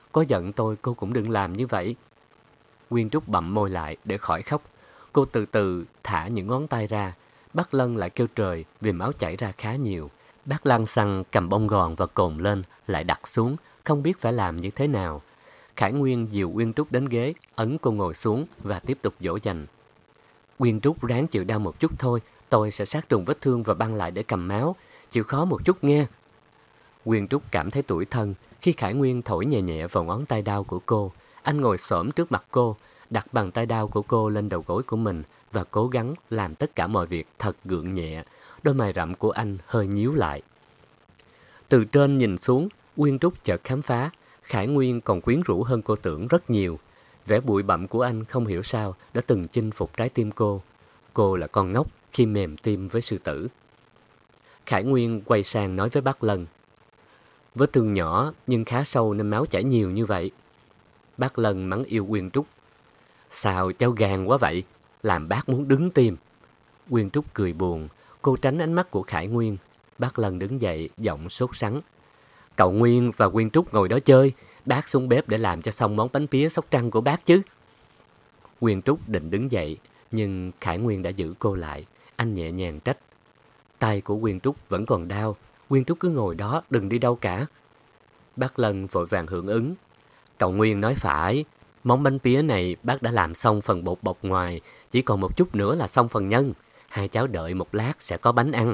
Có giận tôi cô cũng đừng làm như vậy. Quyên Trúc bặm môi lại để khỏi khóc. Cô từ từ thả những ngón tay ra. Bác Lân lại kêu trời vì máu chảy ra khá nhiều. Bác lăng xăng cầm bông gòn và cồn lên, lại đặt xuống, không biết phải làm như thế nào. Khải Nguyên dìu Quyên Trúc đến ghế, ấn cô ngồi xuống và tiếp tục dỗ dành. Quyên Trúc ráng chịu đau một chút thôi, tôi sẽ sát trùng vết thương và băng lại để cầm máu. Chịu khó một chút nghe. Quyên Trúc cảm thấy tủi thân khi Khải Nguyên thổi nhẹ nhẹ vào ngón tay đau của cô. Anh ngồi xổm trước mặt cô, đặt bàn tay đau của cô lên đầu gối của mình và cố gắng làm tất cả mọi việc thật gượng nhẹ. Đôi mày rậm của anh hơi nhíu lại. Từ trên nhìn xuống, Quyên Trúc chợt khám phá Khải Nguyên còn quyến rũ hơn cô tưởng rất nhiều. Vẻ bụi bặm của anh không hiểu sao đã từng chinh phục trái tim cô. Cô là con ngốc khi mềm tim với sư tử. Khải Nguyên quay sang nói với bác Lân. Vết thương nhỏ nhưng khá sâu nên máu chảy nhiều như vậy. Bác Lân mắng yêu Quyên Trúc. Sao cháu gan quá vậy? Làm bác muốn đứng tim. Quyên Trúc cười buồn. Cô tránh ánh mắt của Khải Nguyên. Bác Lân đứng dậy, giọng sốt sắng. Cậu Nguyên và Quyên Trúc ngồi đó chơi. Bác xuống bếp để làm cho xong món bánh pía Sóc Trăng của bác chứ. Quyên Trúc định đứng dậy, nhưng Khải Nguyên đã giữ cô lại. Anh nhẹ nhàng trách. Tay của Quyên Trúc vẫn còn đau. Quyên Trúc cứ ngồi đó, đừng đi đâu cả. Bác Lân vội vàng hưởng ứng. Cậu Nguyên nói phải. Món bánh pía này bác đã làm xong phần bột bọc ngoài. Chỉ còn một chút nữa là xong phần nhân. Hai cháu đợi một lát sẽ có bánh ăn.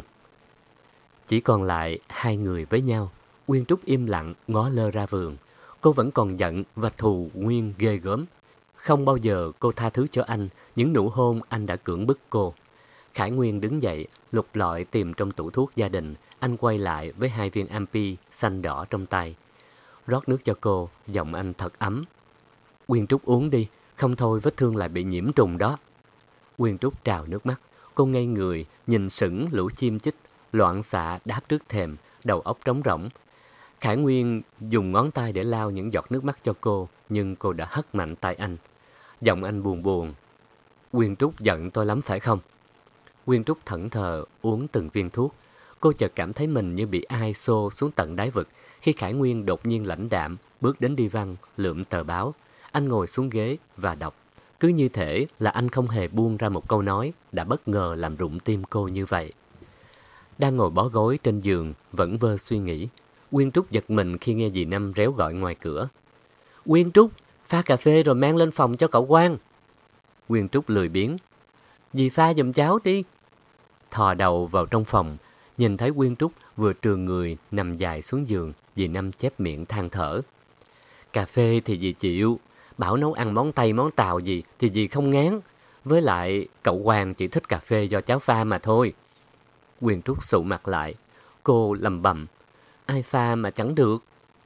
Chỉ còn lại hai người với nhau. Quyên Trúc im lặng ngó lơ ra vườn. Cô vẫn còn giận và thù Nguyên ghê gớm. Không bao giờ cô tha thứ cho anh những nụ hôn anh đã cưỡng bức cô. Khải Nguyên đứng dậy, lục lọi tìm trong tủ thuốc gia đình. Anh quay lại với 2 viên Ampi xanh đỏ trong tay. Rót nước cho cô, giọng anh thật ấm. Quyên Trúc uống đi, không thôi vết thương lại bị nhiễm trùng đó. Quyên Trúc trào nước mắt. Cô ngây người, nhìn sững lũ chim chích, loạn xạ đáp trước thềm, đầu óc trống rỗng. Khải Nguyên dùng ngón tay để lau những giọt nước mắt cho cô, nhưng cô đã hất mạnh tay anh. Giọng anh buồn buồn. Quyên Trúc giận tôi lắm phải không? Quyên Trúc thẫn thờ uống từng viên thuốc. Cô chợt cảm thấy mình như bị ai xô xuống tận đáy vực khi Khải Nguyên đột nhiên lãnh đạm bước đến đi văn lượm tờ báo. Anh ngồi xuống ghế và đọc. Cứ như thể là anh không hề buông ra một câu nói đã bất ngờ làm rụng tim cô như vậy. Đang ngồi bó gối trên giường vẫn vơ suy nghĩ, Quyên Trúc giật mình khi nghe dì Năm réo gọi ngoài cửa. Quyên Trúc, pha cà phê rồi mang lên phòng cho cậu Quang. Quyên Trúc lười biếng. Dì pha giùm cháu đi. Thò đầu vào trong phòng, nhìn thấy Quyên Trúc vừa trườn người nằm dài xuống giường, dì Năm chép miệng than thở. Cà phê thì dì chịu, bảo nấu ăn món Tây món Tàu gì thì dì không ngán. Với lại cậu Quang chỉ thích cà phê do cháu pha mà thôi. Quyên Trúc sụ mặt lại. Cô lầm bầm. Ai pha mà chẳng được.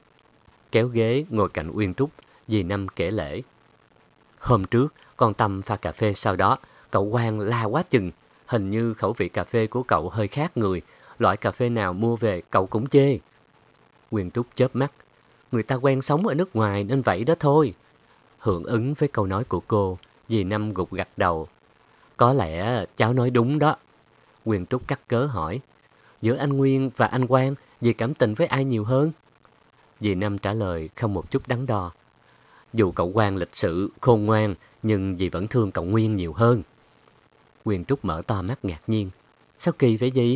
Kéo ghế ngồi cạnh Quyên Trúc, dì Năm kể lể. Hôm trước con Tâm pha cà phê sau đó, cậu Quang la quá chừng. Hình như khẩu vị cà phê của cậu hơi khác người. Loại cà phê nào mua về cậu cũng chê. Quyên Trúc chớp mắt. Người ta quen sống ở nước ngoài nên vậy đó thôi. Hưởng ứng với câu nói của cô, dì Năm gục gặt đầu. Có lẽ cháu nói đúng đó. Quyên Trúc cắt cớ hỏi. Giữa anh Nguyên và anh Quang, dì cảm tình với ai nhiều hơn? Dì Năm trả lời không một chút đắn đo. Dù cậu Quang lịch sự, khôn ngoan, nhưng dì vẫn thương cậu Nguyên nhiều hơn. Quyên Trúc mở to mắt ngạc nhiên. Sao kỳ vậy dì?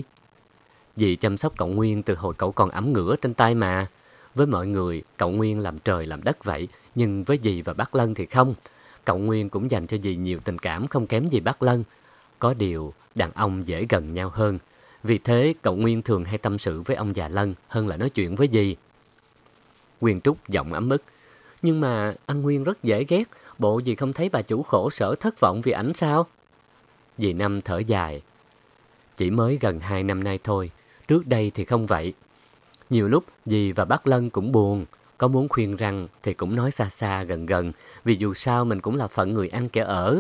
Dì chăm sóc cậu Nguyên từ hồi cậu còn ẵm ngửa trên tay mà. Với mọi người, cậu Nguyên làm trời làm đất vậy, nhưng với dì và bác Lân thì không. Cậu Nguyên cũng dành cho dì nhiều tình cảm không kém gì bác Lân. Có điều, đàn ông dễ gần nhau hơn. Vì thế, cậu Nguyên thường hay tâm sự với ông già Lân hơn là nói chuyện với dì. Quyên Trúc giọng ấm ức. Nhưng mà anh Nguyên rất dễ ghét. Bộ dì không thấy bà chủ khổ sở thất vọng vì ảnh sao? Dì Năm thở dài. Chỉ mới gần 2 năm nay thôi. Trước đây thì không vậy. Nhiều lúc dì và bác Lân cũng buồn. Có muốn khuyên răng thì cũng nói xa xa gần gần. Vì dù sao mình cũng là phận người ăn kẻ ở.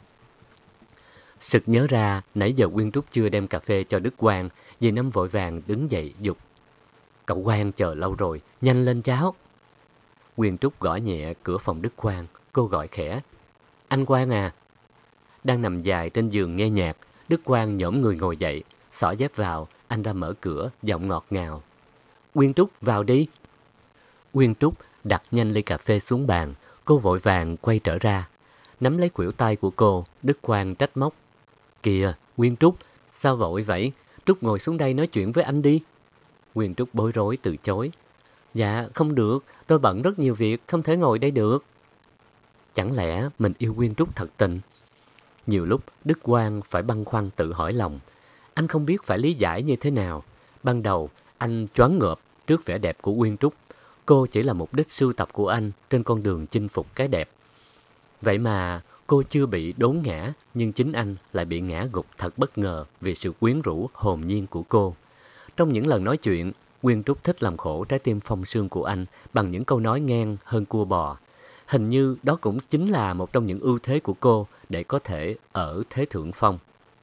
Sực nhớ ra nãy giờ Quyên Trúc chưa đem cà phê cho Đức Quang. Dì Năm vội vàng đứng dậy giục. Cậu Quang chờ lâu rồi, nhanh lên cháu. Quyên Trúc gõ nhẹ cửa phòng Đức Quang. Cô gọi khẽ. Anh Quang à. Đang nằm dài trên giường nghe nhạc, Đức Quang nhổm người ngồi dậy. Xỏ dép vào, anh ra mở cửa, giọng ngọt ngào. Quyên Trúc vào đi. Quyên Trúc đặt nhanh ly cà phê xuống bàn, cô vội vàng quay trở ra. Nắm lấy khuỷu tay của cô, Đức Quang trách móc. Kìa, Nguyên Trúc, sao vội vậy? Trúc ngồi xuống đây nói chuyện với anh đi. Nguyên Trúc bối rối từ chối. Dạ, không được, tôi bận rất nhiều việc, không thể ngồi đây được. Chẳng lẽ mình yêu Nguyên Trúc thật tình? Nhiều lúc Đức Quang phải băn khoăn tự hỏi lòng. Anh không biết phải lý giải như thế nào. Ban đầu, anh choáng ngợp trước vẻ đẹp của Nguyên Trúc. Cô chỉ là mục đích sưu tập của anh trên con đường chinh phục cái đẹp. Vậy mà cô chưa bị đốn ngã, nhưng chính anh lại bị ngã gục thật bất ngờ vì sự quyến rũ hồn nhiên của cô. Trong những lần nói chuyện, Nguyên Trúc thích làm khổ trái tim phong sương của anh bằng những câu nói ngang hơn cua bò. Hình như đó cũng chính là một trong những ưu thế của cô để có thể ở thế thượng phong.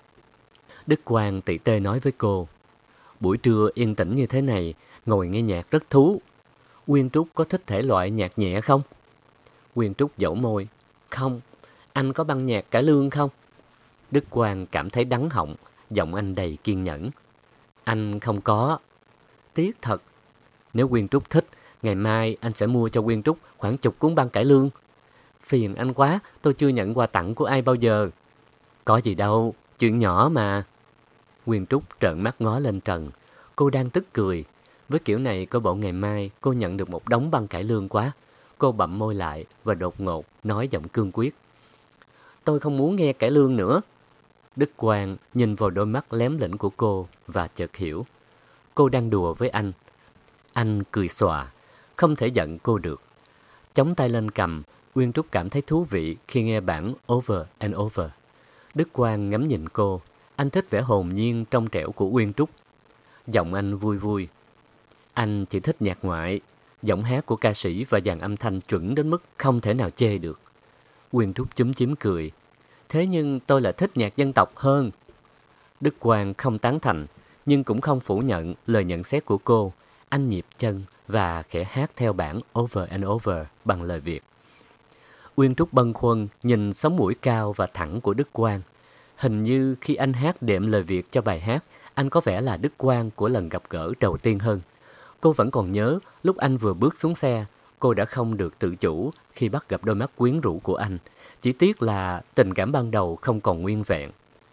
Đức Quang tỉ tê nói với cô, buổi trưa yên tĩnh như thế này, ngồi nghe nhạc rất thú. Nguyên Trúc có thích thể loại nhạc nhẹ không? Nguyên Trúc dẫu môi, không, anh có băng nhạc cải lương không? Đức Quang cảm thấy đắng họng, giọng anh đầy kiên nhẫn. Anh không có. Tiếc thật. Nếu Nguyên Trúc thích, ngày mai anh sẽ mua cho Nguyên Trúc khoảng 10 cuốn băng cải lương. Phiền anh quá, tôi chưa nhận quà tặng của ai bao giờ. Có gì đâu, chuyện nhỏ mà. Nguyên Trúc trợn mắt ngó lên trần. Cô đang tức cười. Với kiểu này coi bộ ngày mai cô nhận được một đống băng cải lương quá. Cô bặm môi lại và đột ngột nói giọng cương quyết. Tôi không muốn nghe cải lương nữa. Đức Quang nhìn vào đôi mắt lém lĩnh của cô và chợt hiểu. Cô đang đùa với anh. Anh cười xòa, không thể giận cô được. Chống tay lên cầm, Nguyên Trúc cảm thấy thú vị khi nghe bản Over and Over. Đức Quang ngắm nhìn cô. Anh thích vẻ hồn nhiên trong trẻo của Nguyên Trúc. Giọng anh vui vui. Anh chỉ thích nhạc ngoại. Giọng hát của ca sĩ và dàn âm thanh chuẩn đến mức không thể nào chê được. Nguyên Trúc chúm chím cười. Thế nhưng tôi lại thích nhạc dân tộc hơn. Đức Quang không tán thành, nhưng cũng không phủ nhận lời nhận xét của cô. Anh nhịp chân và khẽ hát theo bản Over and Over bằng lời Việt. Nguyên Trúc bâng khuâng nhìn sống mũi cao và thẳng của Đức Quang. Hình như khi anh hát đệm lời Việt cho bài hát, anh có vẻ là Đức Quang của lần gặp gỡ đầu tiên hơn. Cô vẫn còn nhớ lúc anh vừa bước xuống xe, cô đã không được tự chủ khi bắt gặp đôi mắt quyến rũ của anh. Chỉ tiếc là tình cảm ban đầu không còn nguyên vẹn.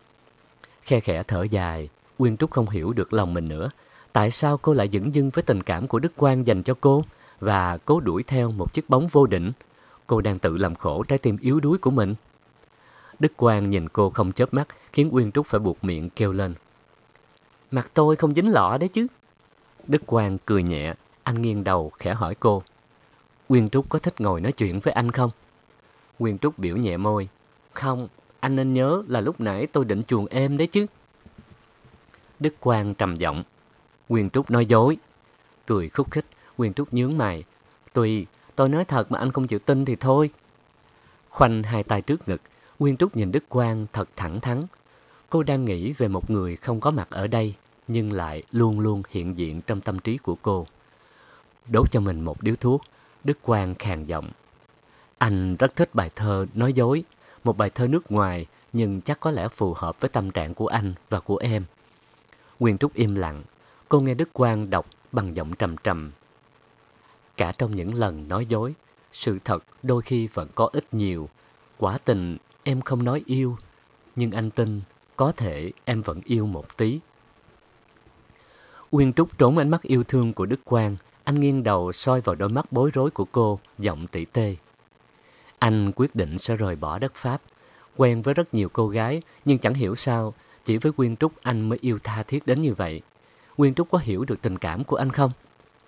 Khe khẽ thở dài, Nguyên Trúc không hiểu được lòng mình nữa. Tại sao cô lại dửng dưng với tình cảm của Đức Quang dành cho cô và cố đuổi theo một chiếc bóng vô định? Cô đang tự làm khổ trái tim yếu đuối của mình. Đức Quang nhìn cô không chớp mắt khiến Nguyên Trúc phải buộc miệng kêu lên. Mặt tôi không dính lọ đấy chứ. Đức Quang cười nhẹ, anh nghiêng đầu khẽ hỏi cô. Nguyên Trúc có thích ngồi nói chuyện với anh không? Nguyên Trúc biểu nhẹ môi. Không, anh nên nhớ là lúc nãy tôi định chuồn êm đấy chứ. Đức Quang trầm giọng. Nguyên Trúc nói dối. Cười khúc khích, Nguyên Trúc nhướng mày. Tùy, tôi nói thật mà anh không chịu tin thì thôi. Khoanh hai tay trước ngực, Nguyên Trúc nhìn Đức Quang thật thẳng thắn. Cô đang nghĩ về một người không có mặt ở đây, nhưng lại luôn luôn hiện diện trong tâm trí của cô. Đốt cho mình một điếu thuốc, Đức Quang khàn giọng. Anh rất thích bài thơ Nói dối, một bài thơ nước ngoài, nhưng chắc có lẽ phù hợp với tâm trạng của anh và của em. Nguyên Trúc im lặng, cô nghe Đức Quang đọc bằng giọng trầm trầm. Cả trong những lần nói dối, sự thật đôi khi vẫn có ít nhiều. Quả tình em không nói yêu, nhưng anh tin có thể em vẫn yêu một tí. Nguyên Trúc trốn ánh mắt yêu thương của Đức Quang. Anh nghiêng đầu soi vào đôi mắt bối rối của cô, giọng tỉ tê. Anh quyết định sẽ rời bỏ đất Pháp. Quen với rất nhiều cô gái, nhưng chẳng hiểu sao, chỉ với Nguyên Trúc anh mới yêu tha thiết đến như vậy. Nguyên Trúc có hiểu được tình cảm của anh không?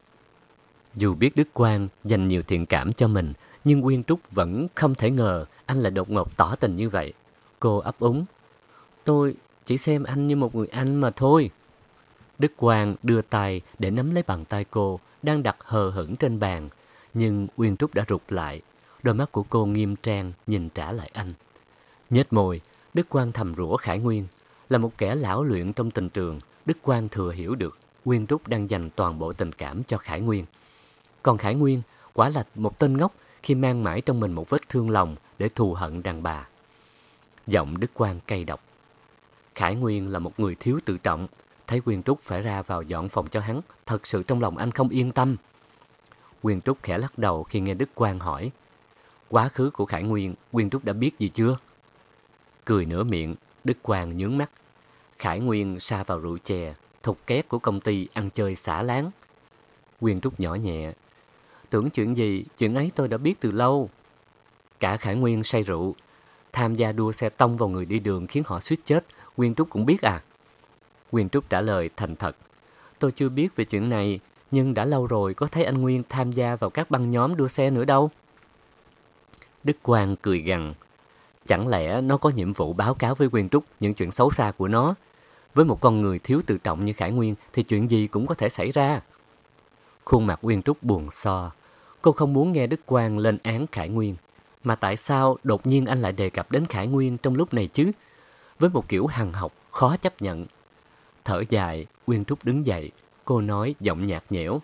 Dù biết Đức Quang dành nhiều thiện cảm cho mình, nhưng Nguyên Trúc vẫn không thể ngờ anh lại đột ngột tỏ tình như vậy. Cô ấp úng. Tôi chỉ xem anh như một người anh mà thôi. Đức Quang đưa tay để nắm lấy bàn tay cô, đang đặt hờ hững trên bàn. Nhưng Nguyên Trúc đã rụt lại. Đôi mắt của cô nghiêm trang nhìn trả lại anh. Nhếch môi, Đức Quang thầm rủa Khải Nguyên. Là một kẻ lão luyện trong tình trường, Đức Quang thừa hiểu được Nguyên Trúc đang dành toàn bộ tình cảm cho Khải Nguyên. Còn Khải Nguyên quả là một tên ngốc khi mang mãi trong mình một vết thương lòng để thù hận đàn bà. Giọng Đức Quang cay độc. Khải Nguyên là một người thiếu tự trọng. Thấy Nguyên Trúc phải ra vào dọn phòng cho hắn, thật sự trong lòng anh không yên tâm. Quyên Trúc khẽ lắc đầu khi nghe Đức Quang hỏi. Quá khứ của Khải Nguyên, Quyên Trúc đã biết gì chưa? Cười nửa miệng, Đức Quang nhướng mắt. Khải Nguyên sa vào rượu chè, thục kép của công ty ăn chơi xả láng. Quyên Trúc nhỏ nhẹ. Tưởng chuyện gì, chuyện ấy tôi đã biết từ lâu. Cả Khải Nguyên say rượu, tham gia đua xe tông vào người đi đường khiến họ suýt chết, Quyên Trúc cũng biết à? Quyên Trúc trả lời thành thật. Tôi chưa biết về chuyện này, nhưng đã lâu rồi có thấy anh Nguyên tham gia vào các băng nhóm đua xe nữa đâu. Đức Quang cười gằn. Chẳng lẽ nó có nhiệm vụ báo cáo với Quyên Trúc những chuyện xấu xa của nó? Với một con người thiếu tự trọng như Khải Nguyên thì chuyện gì cũng có thể xảy ra. Khuôn mặt Quyên Trúc buồn so. Cô không muốn nghe Đức Quang lên án Khải Nguyên. Mà tại sao đột nhiên anh lại đề cập đến Khải Nguyên trong lúc này chứ? Với một kiểu hằn học khó chấp nhận. Thở dài, Quyên Trúc đứng dậy. Cô nói giọng nhạt nhẽo.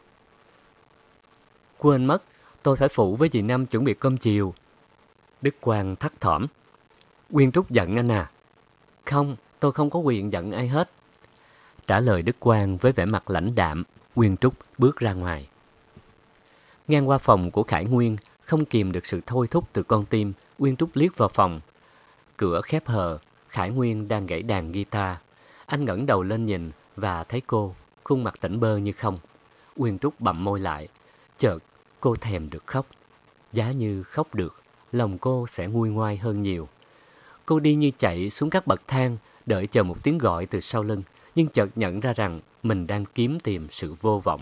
Quên mất, tôi phải phụ với dì Năm chuẩn bị cơm chiều. Đức Quang thắt thỏm. Quyên Trúc giận anh à? Không, tôi không có quyền giận ai hết. Trả lời Đức Quang với vẻ mặt lãnh đạm, Quyên Trúc bước ra ngoài. Ngang qua phòng của Khải Nguyên, không kìm được sự thôi thúc từ con tim, Quyên Trúc liếc vào phòng. Cửa khép hờ, Khải Nguyên đang gảy đàn guitar. Anh ngẩng đầu lên nhìn và thấy cô, khuôn mặt tỉnh bơ như không. Quyên Trúc bặm môi lại. Chợt, cô thèm được khóc. Giá như khóc được, lòng cô sẽ nguôi ngoai hơn nhiều. Cô đi như chạy xuống các bậc thang, đợi chờ một tiếng gọi từ sau lưng, nhưng chợt nhận ra rằng mình đang kiếm tìm sự vô vọng.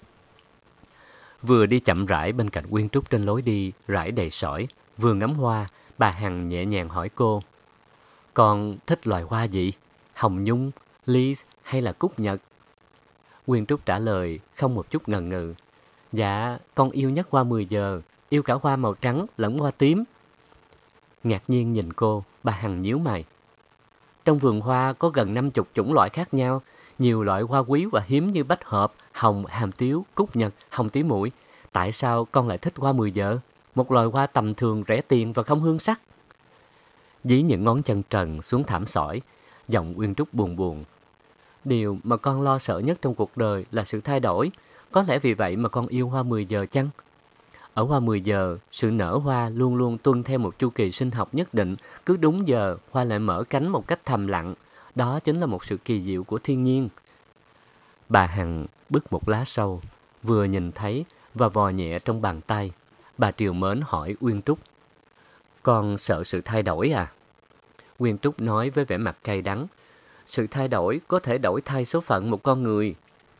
Vừa đi chậm rãi bên cạnh Quyên Trúc trên lối đi rải đầy sỏi, vừa ngắm hoa, bà Hằng nhẹ nhàng hỏi cô. Con thích loài hoa gì? Hồng nhung, ly hay là cúc nhật? Quyên Trúc trả lời không một chút ngần ngừ. Dạ, con yêu nhất hoa 10 giờ, yêu cả hoa màu trắng lẫn hoa tím. Ngạc nhiên nhìn cô, bà Hằng nhíu mày. Trong vườn hoa có gần 50 chủng loại khác nhau, nhiều loại hoa quý và hiếm như bách hợp, hồng, hàm tiếu, cúc nhật, hồng tí muội. Tại sao con lại thích hoa 10 giờ? Một loài hoa tầm thường, rẻ tiền và không hương sắc. Dí những ngón chân trần xuống thảm sỏi, giọng Quyên Trúc buồn buồn. Điều mà con lo sợ nhất trong cuộc đời là sự thay đổi. Có lẽ vì vậy mà con yêu hoa 10 giờ chăng? Ở hoa 10 giờ, sự nở hoa luôn luôn tuân theo một chu kỳ sinh học nhất định. Cứ đúng giờ, hoa lại mở cánh một cách thầm lặng. Đó chính là một sự kỳ diệu của thiên nhiên. Bà Hằng bứt một lá sâu, vừa nhìn thấy và vò nhẹ trong bàn tay. Bà trìu mến hỏi Uyên Trúc. Con sợ sự thay đổi à? Uyên Trúc nói với vẻ mặt cay đắng. Sự thay đổi có thể đổi thay số phận một con người.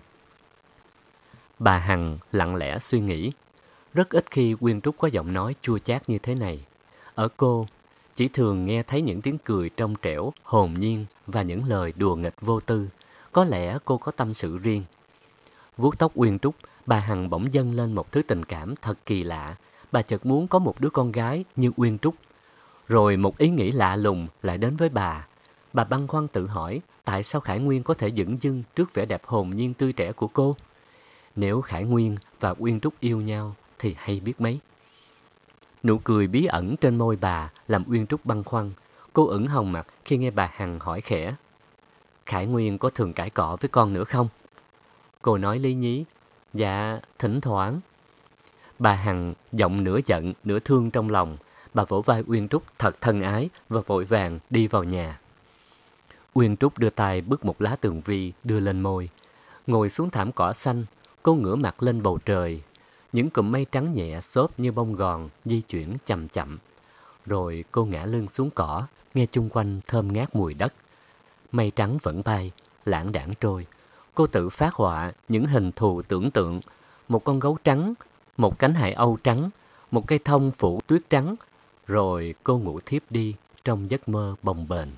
Bà Hằng lặng lẽ suy nghĩ. Rất ít khi Uyên Trúc có giọng nói chua chát như thế này. Ở cô, chỉ thường nghe thấy những tiếng cười trong trẻo, hồn nhiên và những lời đùa nghịch vô tư. Có lẽ cô có tâm sự riêng. Vuốt tóc Uyên Trúc, bà Hằng bỗng dâng lên một thứ tình cảm thật kỳ lạ. Bà chợt muốn có một đứa con gái như Uyên Trúc. Rồi một ý nghĩ lạ lùng lại đến với bà. Bà băn khoăn tự hỏi tại sao Khải Nguyên có thể dửng dưng trước vẻ đẹp hồn nhiên tươi trẻ của cô. Nếu Khải Nguyên và Uyên Trúc yêu nhau thì hay biết mấy. Nụ cười bí ẩn trên môi bà làm Uyên Trúc băn khoăn. Cô ửng hồng mặt khi nghe bà Hằng hỏi khẽ. Khải Nguyên có thường cãi cọ với con nữa không? Cô nói lý nhí. Dạ, thỉnh thoảng. Bà Hằng giọng nửa giận nửa thương trong lòng. Bà vỗ vai Uyên Trúc thật thân ái và vội vàng đi vào nhà. Uyên Trúc đưa tay bứt một lá tường vi đưa lên môi. Ngồi xuống thảm cỏ xanh, cô ngửa mặt lên bầu trời. Những cụm mây trắng nhẹ xốp như bông gòn di chuyển chậm chậm. Rồi cô ngã lưng xuống cỏ, nghe chung quanh thơm ngát mùi đất. Mây trắng vẫn bay, lãng đãng trôi. Cô tự phát họa những hình thù tưởng tượng. Một con gấu trắng, một cánh hải âu trắng, một cây thông phủ tuyết trắng. Rồi cô ngủ thiếp đi trong giấc mơ bồng bềnh.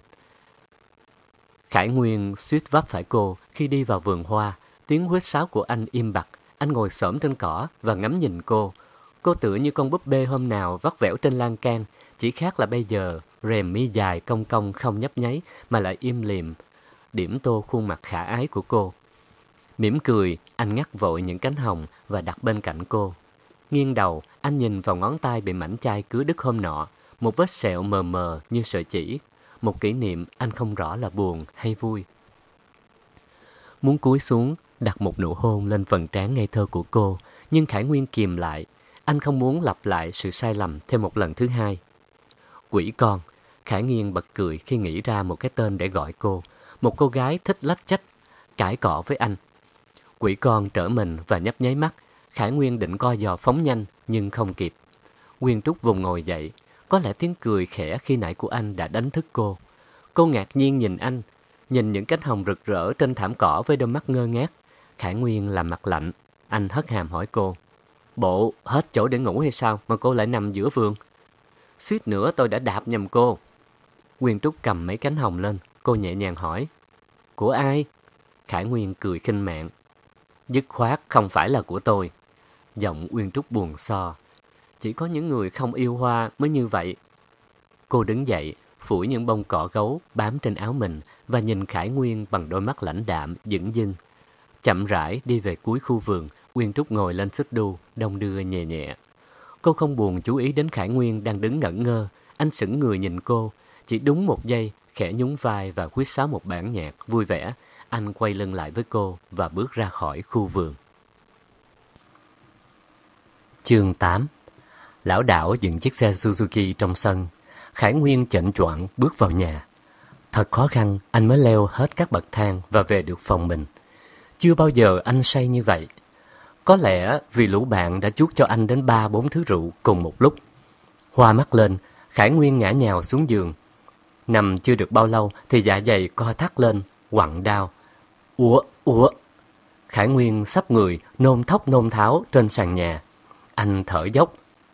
Khải Nguyên suýt vấp phải cô khi đi vào vườn hoa. Tiếng huýt sáo của anh im bặt. Anh ngồi xổm trên cỏ và ngắm nhìn cô. Cô tựa như con búp bê hôm nào vắt vẻo trên lan can. Chỉ khác là bây giờ rèm mi dài cong cong không nhấp nháy mà lại im lìm, điểm tô khuôn mặt khả ái của cô. Mỉm cười, anh ngắt vội những cánh hồng và đặt bên cạnh cô. Nghiêng đầu, anh nhìn vào ngón tay bị mảnh chai cứa đứt hôm nọ, một vết sẹo mờ mờ như sợi chỉ, một kỷ niệm anh không rõ là buồn hay vui. Muốn cúi xuống, đặt một nụ hôn lên phần trán ngây thơ của cô, nhưng Khải Nguyên kìm lại. Anh không muốn lặp lại sự sai lầm thêm một lần thứ hai. Quỷ con. Khải Nguyên bật cười khi nghĩ ra một cái tên để gọi cô. Một cô gái thích lách chách, cãi cọ với anh. Quỷ con trở mình và nhấp nháy mắt. Khải Nguyên định co giò phóng nhanh nhưng không kịp. Nguyên Trúc vùng ngồi dậy. Có lẽ tiếng cười khẽ khi nãy của anh đã đánh thức cô. Cô ngạc nhiên nhìn anh, nhìn những cánh hồng rực rỡ trên thảm cỏ với đôi mắt ngơ ngác. Khải Nguyên làm mặt lạnh. Anh hất hàm hỏi cô: Bộ hết chỗ để ngủ hay sao mà cô lại nằm giữa vườn? Suýt nữa tôi đã đạp nhầm cô. Nguyên Trúc cầm mấy cánh hồng lên. Cô nhẹ nhàng hỏi: Của ai? Khải Nguyên cười khinh mạn: Dứt khoát không phải là của tôi. Giọng Nguyên Trúc buồn so: Chỉ có những người không yêu hoa mới như vậy. Cô đứng dậy, phủi những bông cỏ gấu bám trên áo mình và nhìn Khải Nguyên bằng đôi mắt lãnh đạm, dửng dưng. Chậm rãi đi về cuối khu vườn. Nguyên Trúc ngồi lên xích đu, đong đưa nhẹ nhẹ. Cô không buồn chú ý đến Khải Nguyên đang đứng ngẩn ngơ. Anh sững người nhìn cô. Chỉ đúng một giây, khẽ nhún vai và huýt sáo một bản nhạc vui vẻ. Anh quay lưng lại với cô và bước ra khỏi khu vườn. Chương 8. Lão đảo dựng chiếc xe Suzuki trong sân. Khải Nguyên chệnh choạng bước vào nhà. Thật khó khăn anh mới leo hết các bậc thang và về được phòng mình. Chưa bao giờ anh say như vậy. Có lẽ vì lũ bạn đã chuốc cho anh đến 3-4 thứ rượu cùng một lúc. Hoa mắt lên, Khải Nguyên ngã nhào xuống giường. Nằm chưa được bao lâu thì dạ dày co thắt lên, quặn đau. Ủa. Khải Nguyên sắp người, nôn thốc nôn tháo trên sàn nhà. Anh thở dốc.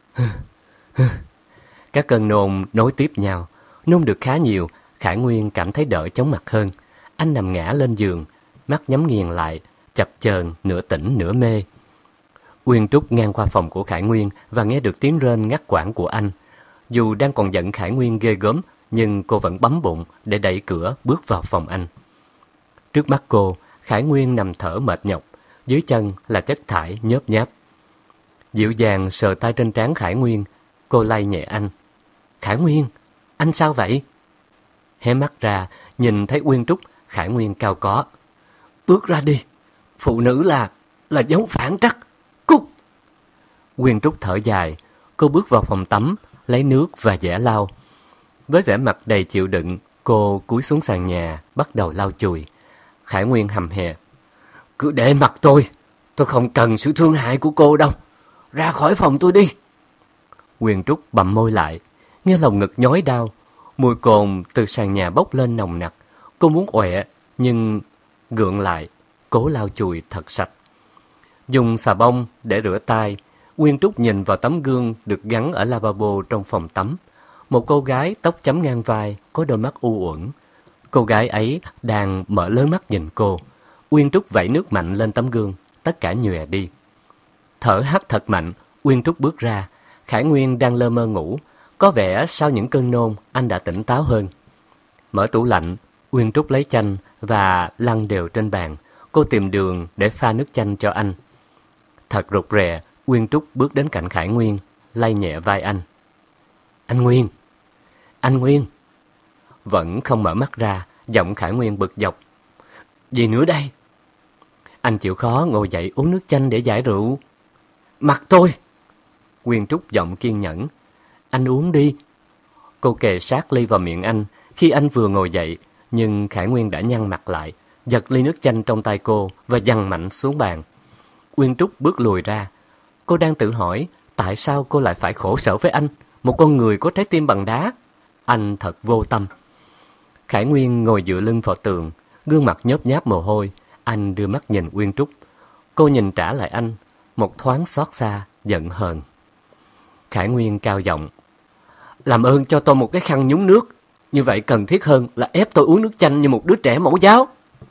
Các cơn nôn nối tiếp nhau. Nôn được khá nhiều, Khải Nguyên cảm thấy đỡ chóng mặt hơn. Anh nằm ngã lên giường, mắt nhắm nghiền lại, chập chờn nửa tỉnh nửa mê. Nguyên Trúc ngang qua phòng của Khải Nguyên và nghe được tiếng rên ngắt quãng của anh. Dù đang còn giận Khải Nguyên ghê gớm, nhưng cô vẫn bấm bụng để đẩy cửa bước vào phòng anh. Trước mắt cô, Khải Nguyên nằm thở mệt nhọc, dưới chân là chất thải nhớp nháp. Dịu dàng sờ tay trên trán Khải Nguyên, cô lay nhẹ anh. Khải Nguyên, anh sao vậy? Hé mắt ra, nhìn thấy Nguyên Trúc, Khải Nguyên cao có. Bước ra đi, phụ nữ là giống phản trắc, cút. Nguyên Trúc thở dài, cô bước vào phòng tắm, lấy nước và giẻ lau. Với vẻ mặt đầy chịu đựng, cô cúi xuống sàn nhà, bắt đầu lau chùi. Khải Nguyên hầm hè. Cứ để mặc tôi không cần sự thương hại của cô đâu. Ra khỏi phòng tôi đi. Nguyên Trúc bặm môi lại, nghe lòng ngực nhói đau. Mùi cồn từ sàn nhà bốc lên nồng nặc. Cô muốn ọe, nhưng gượng lại, cố lau chùi thật sạch. Dùng xà bông để rửa tay, Nguyên Trúc nhìn vào tấm gương được gắn ở lavabo trong phòng tắm. Một cô gái tóc chấm ngang vai, có đôi mắt u uẩn. Cô gái ấy đang mở lớn mắt nhìn cô. Nguyên Trúc vẩy nước mạnh lên tấm gương, tất cả nhòe đi. Thở hắt thật mạnh, Nguyên Trúc bước ra. Khải Nguyên đang lơ mơ ngủ. Có vẻ sau những cơn nôn, anh đã tỉnh táo hơn. Mở tủ lạnh, Nguyên Trúc lấy chanh và lăn đều trên bàn. Cô tìm đường để pha nước chanh cho anh. Thật rụt rè, Nguyên Trúc bước đến cạnh Khải Nguyên, lay nhẹ vai anh. Anh Nguyên. Vẫn không mở mắt ra, giọng Khải Nguyên bực dọc. Gì nữa đây? Anh chịu khó ngồi dậy uống nước chanh để giải rượu. Mặt tôi. Nguyên Trúc giọng kiên nhẫn. Anh uống đi. Cô kề sát ly vào miệng anh khi anh vừa ngồi dậy, nhưng Khải Nguyên đã nhăn mặt lại, giật ly nước chanh trong tay cô và giằng mạnh xuống bàn. Nguyên Trúc bước lùi ra. Cô đang tự hỏi tại sao cô lại phải khổ sở với anh, một con người có trái tim bằng đá. Anh thật vô tâm. Khải Nguyên ngồi dựa lưng vào tường, gương mặt nhớp nháp mồ hôi. Anh đưa mắt nhìn Nguyên Trúc. Cô nhìn trả lại anh, một thoáng xót xa, giận hờn. Khải Nguyên cao giọng. Làm ơn cho tôi một cái khăn nhúng nước. Như vậy cần thiết hơn là ép tôi uống nước chanh như một đứa trẻ mẫu giáo.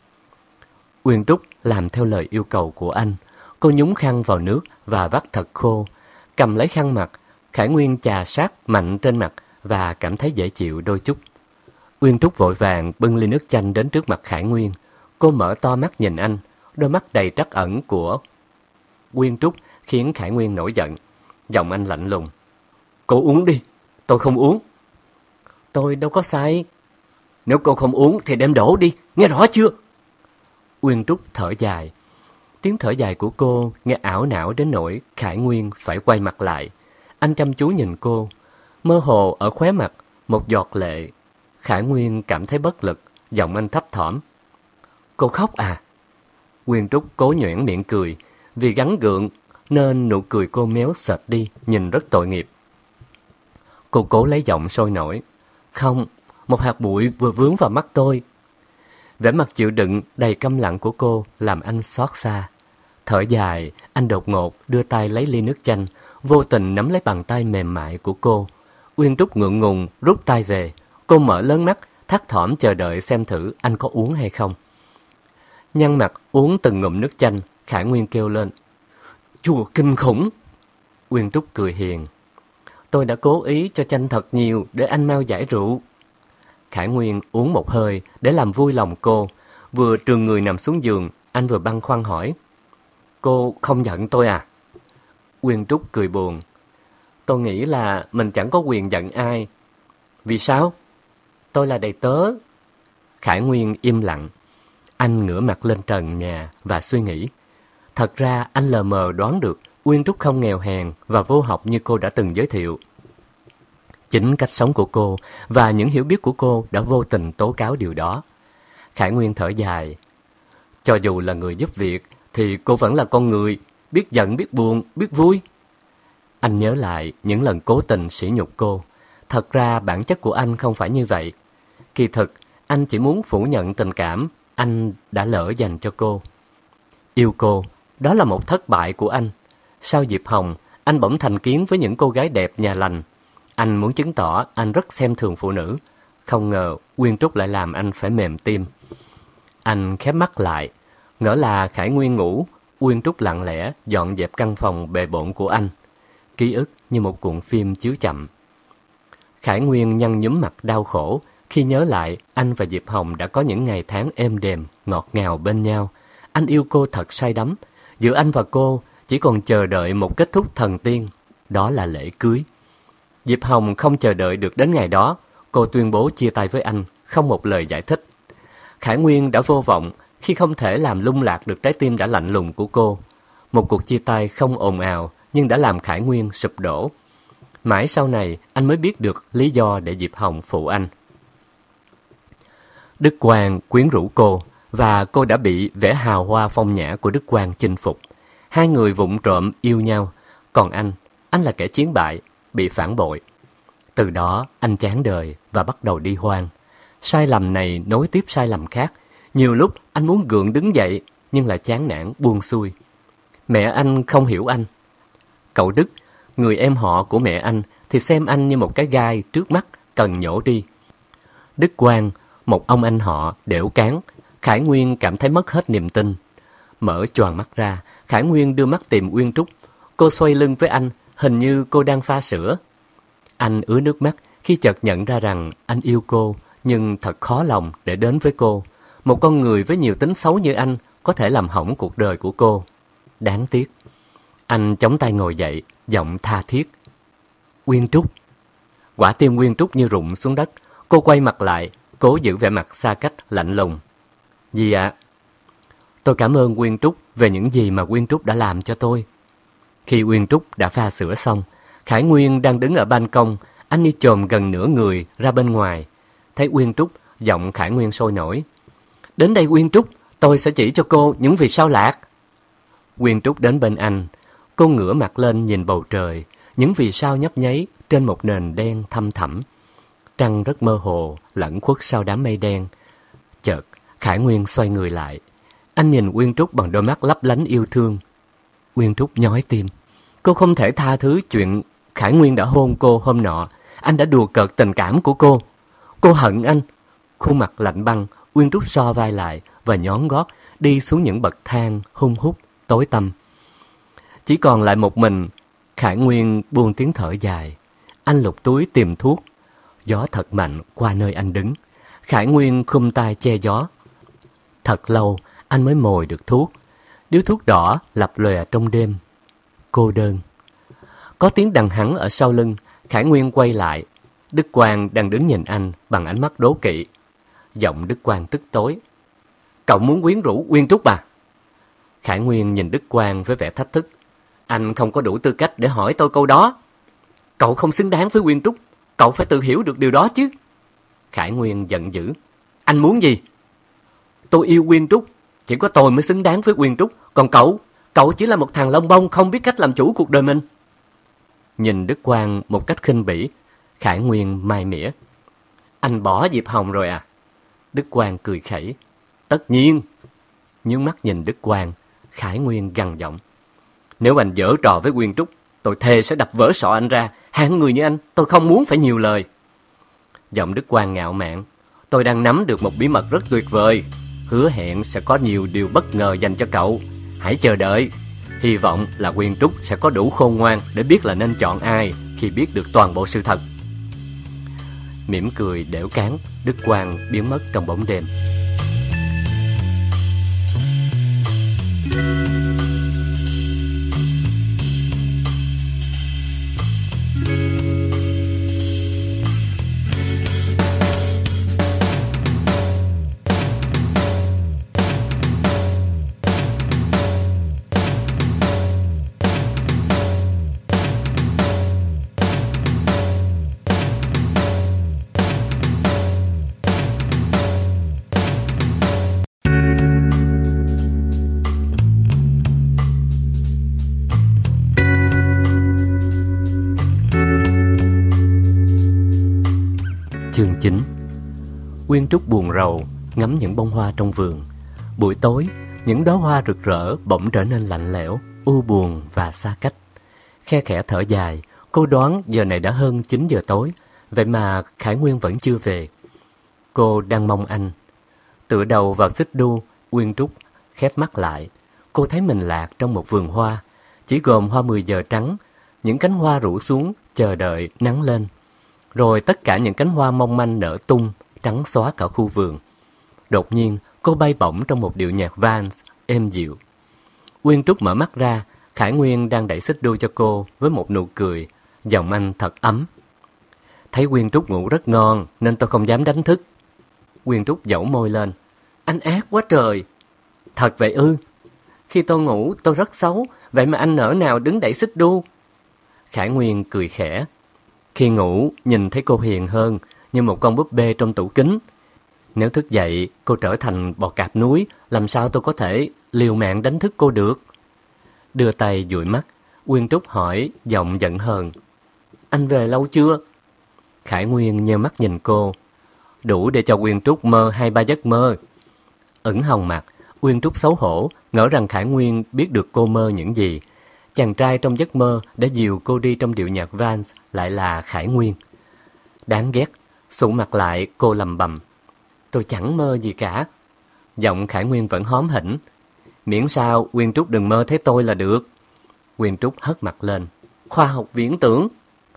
Nguyên Trúc làm theo lời yêu cầu của anh. Cô nhúng khăn vào nước và vắt thật khô. Cầm lấy khăn mặt, Khải Nguyên chà sát mạnh trên mặt và cảm thấy dễ chịu đôi chút. Nguyên Trúc vội vàng bưng ly nước chanh đến trước mặt Khải Nguyên. Cô mở to mắt nhìn anh. Đôi mắt đầy trắc ẩn của Nguyên Trúc khiến Khải Nguyên nổi giận. Giọng anh lạnh lùng. Cô uống đi, tôi không uống. Tôi đâu có say. Nếu cô không uống thì đem đổ đi, nghe rõ chưa? Nguyên Trúc thở dài. Tiếng thở dài của cô nghe ảo não đến nỗi Khải Nguyên phải quay mặt lại. Anh chăm chú nhìn cô. Mơ hồ ở khóe mặt một giọt lệ. Khải Nguyên cảm thấy bất lực, giọng anh thấp thỏm. Cô khóc à? Nguyên Trúc cố nhoẻn miệng cười. Vì gắng gượng nên nụ cười cô méo sệt đi, nhìn rất tội nghiệp. Cô cố lấy giọng sôi nổi. Không, một hạt bụi vừa vướng vào mắt tôi. Vẻ mặt chịu đựng đầy câm lặng của cô làm anh xót xa. Thở dài, anh đột ngột đưa tay lấy ly nước chanh, vô tình nắm lấy bàn tay mềm mại của cô. Uyên Trúc ngượng ngùng rút tay về. Cô mở lớn mắt, thắt thỏm chờ đợi xem thử anh có uống hay không. Nhăn mặt uống từng ngụm nước chanh, Khải Nguyên kêu lên. Chua kinh khủng! Uyên Trúc cười hiền. Tôi đã cố ý cho chanh thật nhiều để anh mau giải rượu. Khải Nguyên uống một hơi để làm vui lòng cô. Vừa trườn người nằm xuống giường, anh vừa băn khoăn hỏi. Cô không giận tôi à? Uyên Trúc cười buồn. Tôi nghĩ là mình chẳng có quyền giận ai. Vì sao? Tôi là đầy tớ. Khải Nguyên im lặng. Anh ngửa mặt lên trần nhà và suy nghĩ. Thật ra anh lờ mờ đoán được Uyên Trúc không nghèo hèn và vô học như cô đã từng giới thiệu. Chính cách sống của cô và những hiểu biết của cô đã vô tình tố cáo điều đó. Khải Nguyên thở dài. Cho dù là người giúp việc thì cô vẫn là con người, biết giận, biết buồn, biết vui. Anh nhớ lại những lần cố tình sỉ nhục cô. Thật ra bản chất của anh không phải như vậy. Kỳ thực, anh chỉ muốn phủ nhận tình cảm anh đã lỡ dành cho cô. Yêu cô, đó là một thất bại của anh. Sau Diệp Hồng, anh bỗng thành kiến với những cô gái đẹp nhà lành. Anh muốn chứng tỏ anh rất xem thường phụ nữ. Không ngờ Uyên Trúc lại làm anh phải mềm tim. Anh khép mắt lại, ngỡ là Khải Nguyên ngủ. Uyên Trúc lặng lẽ dọn dẹp căn phòng bề bộn của anh. Ký ức như một cuộn phim chiếu chậm. Khải Nguyên nhăn nhúm mặt đau khổ khi nhớ lại anh và Diệp Hồng đã có những ngày tháng êm đềm, ngọt ngào bên nhau. Anh yêu cô thật say đắm. Giữa anh và cô chỉ còn chờ đợi một kết thúc thần tiên. Đó là lễ cưới. Diệp Hồng không chờ đợi được đến ngày đó. Cô tuyên bố chia tay với anh, không một lời giải thích. Khải Nguyên đã vô vọng khi không thể làm lung lạc được trái tim đã lạnh lùng của cô. Một cuộc chia tay không ồn ào nhưng đã làm Khải Nguyên sụp đổ. Mãi sau này anh mới biết được lý do để Diệp Hồng phụ anh. Đức Quang quyến rũ cô và cô đã bị vẻ hào hoa phong nhã của Đức Quang chinh phục. Hai người vụng trộm yêu nhau. Còn anh là kẻ chiến bại, bị phản bội. Từ đó anh chán đời và bắt đầu đi hoang. Sai lầm này nối tiếp sai lầm khác. Nhiều lúc anh muốn gượng đứng dậy nhưng lại chán nản buông xuôi. Mẹ anh không hiểu anh. Cậu Đức, người em họ của mẹ anh, thì xem anh như một cái gai trước mắt cần nhổ đi. Đức Quang, một ông anh họ đểu cán. Khải Nguyên cảm thấy mất hết niềm tin. Mở choàng mắt ra, Khải Nguyên đưa mắt tìm Uyên Trúc. Cô xoay lưng với anh, hình như cô đang pha sữa. Anh ứa nước mắt khi chợt nhận ra rằng anh yêu cô, nhưng thật khó lòng để đến với cô. Một con người với nhiều tính xấu như anh có thể làm hỏng cuộc đời của cô. Đáng tiếc. Anh chống tay ngồi dậy, giọng tha thiết. Uyên Trúc. Quả tim Uyên Trúc như rụng xuống đất. Cô quay mặt lại, cố giữ vẻ mặt xa cách, lạnh lùng. Gì ạ? Tôi cảm ơn Uyên Trúc về những gì mà Uyên Trúc đã làm cho tôi. Khi Uyên Trúc đã pha sữa xong, Khải Nguyên đang đứng ở ban công. Anh đi chồm gần nửa người ra bên ngoài. Thấy Uyên Trúc, giọng Khải Nguyên sôi nổi. Đến đây Uyên Trúc, tôi sẽ chỉ cho cô những vì sao lạc. Uyên Trúc đến bên anh. Cô ngửa mặt lên nhìn bầu trời. Những vì sao nhấp nháy trên một nền đen thăm thẳm. Trăng rất mơ hồ, lẫn khuất sau đám mây đen. Chợt, Khải Nguyên xoay người lại. Anh nhìn Uyên Trúc bằng đôi mắt lấp lánh yêu thương. Uyên Trúc nhói tim. Cô không thể tha thứ chuyện Khải Nguyên đã hôn cô hôm nọ. Anh đã đùa cợt tình cảm của cô. Cô hận anh. Khuôn mặt lạnh băng, Uyên Trúc so vai lại và nhón gót đi xuống những bậc thang hun hút, tối tăm. Chỉ còn lại một mình. Khải Nguyên buông tiếng thở dài. Anh lục túi tìm thuốc. Gió thật mạnh qua nơi anh đứng. Khải Nguyên khum tay che gió. Thật lâu anh mới mồi được thuốc. Điếu thuốc đỏ lập lòe trong đêm. Cô đơn. Có tiếng đằng hắng ở sau lưng. Khải Nguyên quay lại. Đức Quang đang đứng nhìn anh bằng ánh mắt đố kỵ. Giọng Đức Quang tức tối. Cậu muốn quyến rũ Uyên Trúc à? Khải Nguyên nhìn Đức Quang với vẻ thách thức. Anh không có đủ tư cách để hỏi tôi câu đó. Cậu không xứng đáng với Quyên Trúc. Cậu phải tự hiểu được điều đó chứ. Khải Nguyên giận dữ. Anh muốn gì? Tôi yêu Quyên Trúc. Chỉ có tôi mới xứng đáng với Quyên Trúc. Còn cậu chỉ là một thằng lông bông không biết cách làm chủ cuộc đời mình. Nhìn Đức Quang một cách khinh bỉ, Khải Nguyên mai mỉa. Anh bỏ Diệp Hồng rồi à? Đức Quang cười khẩy. Tất nhiên. Nhướng mắt nhìn Đức Quang, Khải Nguyên gằn giọng. Nếu anh giở trò với Quyên Trúc, tôi thề sẽ đập vỡ sọ anh ra. Hạng người như anh, tôi không muốn phải nhiều lời. Giọng Đức Quang ngạo mạn. Tôi đang nắm được một bí mật rất tuyệt vời. Hứa hẹn sẽ có nhiều điều bất ngờ dành cho cậu. Hãy chờ đợi. Hy vọng là Quyên Trúc sẽ có đủ khôn ngoan để biết là nên chọn ai khi biết được toàn bộ sự thật. Mỉm cười đểu cáng, Đức Quang biến mất trong bóng đêm. Chương 9. Quyên Trúc buồn rầu ngắm những bông hoa trong vườn. Buổi tối, những đóa hoa rực rỡ bỗng trở nên lạnh lẽo, u buồn và xa cách. Khe khẽ thở dài, cô đoán giờ này đã hơn 9 giờ tối, vậy mà Khải Nguyên vẫn chưa về. Cô đang mong anh. Tựa đầu vào xích đu, Quyên Trúc khép mắt lại. Cô thấy mình lạc trong một vườn hoa, chỉ gồm hoa 10 giờ trắng, những cánh hoa rủ xuống chờ đợi nắng lên. Rồi tất cả những cánh hoa mong manh nở tung, trắng xóa cả khu vườn. Đột nhiên, cô bay bổng trong một điệu nhạc vals êm dịu. Quyên Trúc mở mắt ra, Khải Nguyên đang đẩy xích đu cho cô với một nụ cười, giọng anh thật ấm. Thấy Quyên Trúc ngủ rất ngon nên tôi không dám đánh thức. Quyên Trúc dẩu môi lên. Anh ác quá trời. Thật vậy ư? Khi tôi ngủ tôi rất xấu, vậy mà anh nỡ nào đứng đẩy xích đu? Khải Nguyên cười khẽ. Khi ngủ, nhìn thấy cô hiền hơn, như một con búp bê trong tủ kính. Nếu thức dậy, cô trở thành bò cạp núi, làm sao tôi có thể liều mạng đánh thức cô được? Đưa tay dụi mắt, Quyên Trúc hỏi, giọng giận hờn. Anh về lâu chưa? Khải Nguyên nheo mắt nhìn cô. Đủ để cho Quyên Trúc mơ 2-3 giấc mơ. Ửng hồng mặt, Quyên Trúc xấu hổ, ngỡ rằng Khải Nguyên biết được cô mơ những gì. Chàng trai trong giấc mơ đã dìu cô đi trong điệu nhạc vals lại là Khải Nguyên. Đáng ghét, sụ mặt lại cô lầm bầm. Tôi chẳng mơ gì cả. Giọng Khải Nguyên vẫn hóm hỉnh. Miễn sao Quyên Trúc đừng mơ thấy tôi là được. Quyên Trúc hất mặt lên. Khoa học viễn tưởng.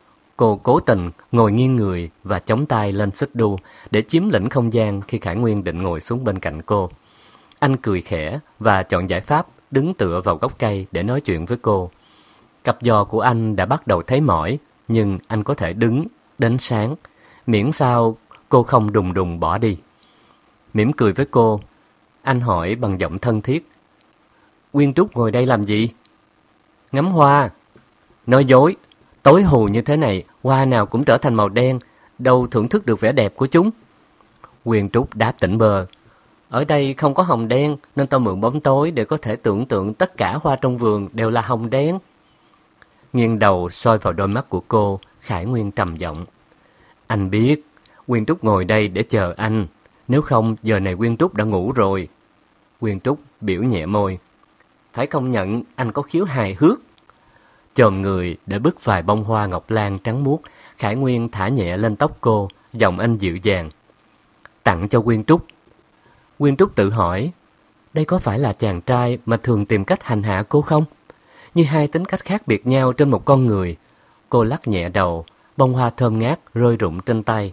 Cô cố tình ngồi nghiêng người và chống tay lên xích đu để chiếm lĩnh không gian khi Khải Nguyên định ngồi xuống bên cạnh cô. Anh cười khẽ và chọn giải pháp đứng tựa vào gốc cây để nói chuyện với cô. Cặp giò của anh đã bắt đầu thấy mỏi, nhưng anh có thể đứng đến sáng, miễn sao cô không đùng đùng bỏ đi. Mỉm cười với cô, anh hỏi bằng giọng thân thiết. Quyên Trúc ngồi đây làm gì? Ngắm hoa. Nói dối, tối hù như thế này, hoa nào cũng trở thành màu đen, đâu thưởng thức được vẻ đẹp của chúng. Quyên Trúc đáp tỉnh bơ. Ở đây không có hồng đen nên tôi mượn bóng tối để có thể tưởng tượng tất cả hoa trong vườn đều là hồng đen. Nghiêng đầu soi vào đôi mắt của cô, Khải Nguyên trầm giọng. Anh biết, Quyên Trúc ngồi đây để chờ anh. Nếu không, giờ này Quyên Trúc đã ngủ rồi. Quyên Trúc biểu nhẹ môi. Phải công nhận anh có khiếu hài hước. Chồm người để bứt vài bông hoa ngọc lan trắng muốt, Khải Nguyên thả nhẹ lên tóc cô, giọng anh dịu dàng. Tặng cho Quyên Trúc. Quyên Trúc tự hỏi, đây có phải là chàng trai mà thường tìm cách hành hạ cô không? Như hai tính cách khác biệt nhau trên một con người. Cô lắc nhẹ đầu, bông hoa thơm ngát rơi rụng trên tay.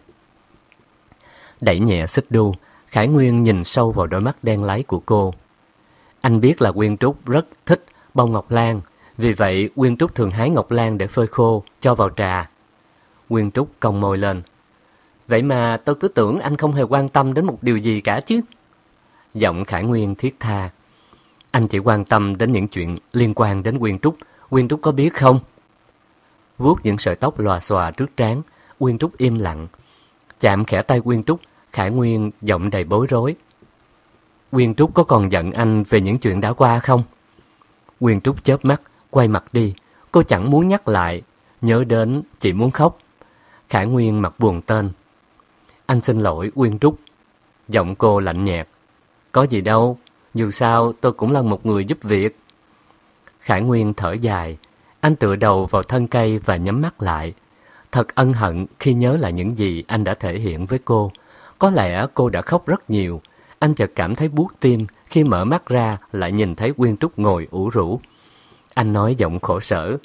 Đẩy nhẹ xích đu, Khải Nguyên nhìn sâu vào đôi mắt đen láy của cô. Anh biết là Quyên Trúc rất thích bông ngọc lan, vì vậy Quyên Trúc thường hái ngọc lan để phơi khô, cho vào trà. Quyên Trúc cong môi lên. Vậy mà tôi cứ tưởng anh không hề quan tâm đến một điều gì cả chứ. Giọng Khải Nguyên thiết tha. Anh chỉ quan tâm đến những chuyện liên quan đến Quyên Trúc. Quyên Trúc có biết không? Vuốt những sợi tóc lòa xòa trước trán, Quyên Trúc im lặng. Chạm khẽ tay Quyên Trúc, Khải Nguyên giọng đầy bối rối. Quyên Trúc có còn giận anh về những chuyện đã qua không? Quyên Trúc chớp mắt, quay mặt đi. Cô chẳng muốn nhắc lại, nhớ đến chỉ muốn khóc. Khải Nguyên mặt buồn tên. Anh xin lỗi Quyên Trúc. Giọng cô lạnh nhạt. Có gì đâu, dù sao tôi cũng là một người giúp việc. Khải Nguyên thở dài. Anh tựa đầu vào thân cây và nhắm mắt lại. Thật ân hận khi nhớ lại những gì anh đã thể hiện với cô. Có lẽ cô đã khóc rất nhiều. Anh chợt cảm thấy buốt tim khi mở mắt ra lại nhìn thấy Quyên Trúc ngồi ủ rũ. Anh nói giọng khổ sở.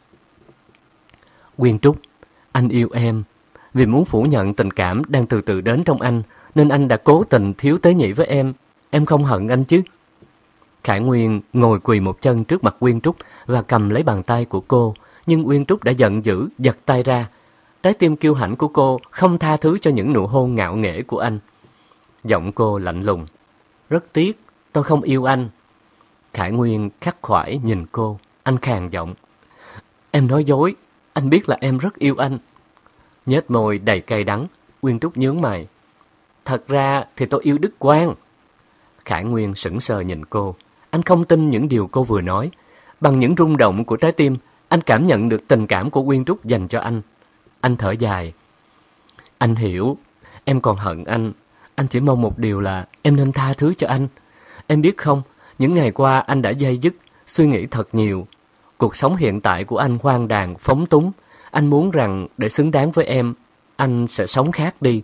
Quyên Trúc, anh yêu em. Vì muốn phủ nhận tình cảm đang từ từ đến trong anh, nên anh đã cố tình thiếu tế nhị với em. Em không hận anh chứ? Khải Nguyên ngồi quỳ một chân trước mặt Quyên Trúc và cầm lấy bàn tay của cô. Nhưng Quyên Trúc đã giận dữ, giật tay ra. Trái tim kiêu hãnh của cô không tha thứ cho những nụ hôn ngạo nghễ của anh. Giọng cô lạnh lùng. Rất tiếc, tôi không yêu anh. Khải Nguyên khắc khoải nhìn cô. Anh khàn giọng. Em nói dối, anh biết là em rất yêu anh. Nhếch môi đầy cay đắng, Quyên Trúc nhướng mày. Thật ra thì tôi yêu Đức Quang. Khải Nguyên sững sờ nhìn cô. Anh không tin những điều cô vừa nói. Bằng những rung động của trái tim, anh cảm nhận được tình cảm của Quyên Trúc dành cho anh. Anh thở dài. Anh hiểu, em còn hận anh. Anh chỉ mong một điều là em nên tha thứ cho anh. Em biết không, những ngày qua anh đã day dứt, suy nghĩ thật nhiều. Cuộc sống hiện tại của anh hoang đàng, phóng túng. Anh muốn rằng để xứng đáng với em, anh sẽ sống khác đi.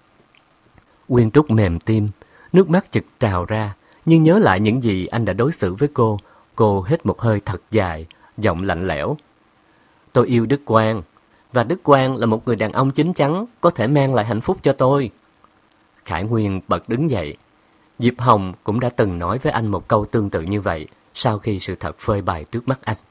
Quyên Trúc mềm tim, nước mắt chực trào ra. Nhưng nhớ lại những gì anh đã đối xử với cô hít một hơi thật dài, giọng lạnh lẽo. Tôi yêu Đức Quang, và Đức Quang là một người đàn ông chín chắn, có thể mang lại hạnh phúc cho tôi. Khải Nguyên bật đứng dậy. Diệp Hồng cũng đã từng nói với anh một câu tương tự như vậy sau khi sự thật phơi bày trước mắt anh.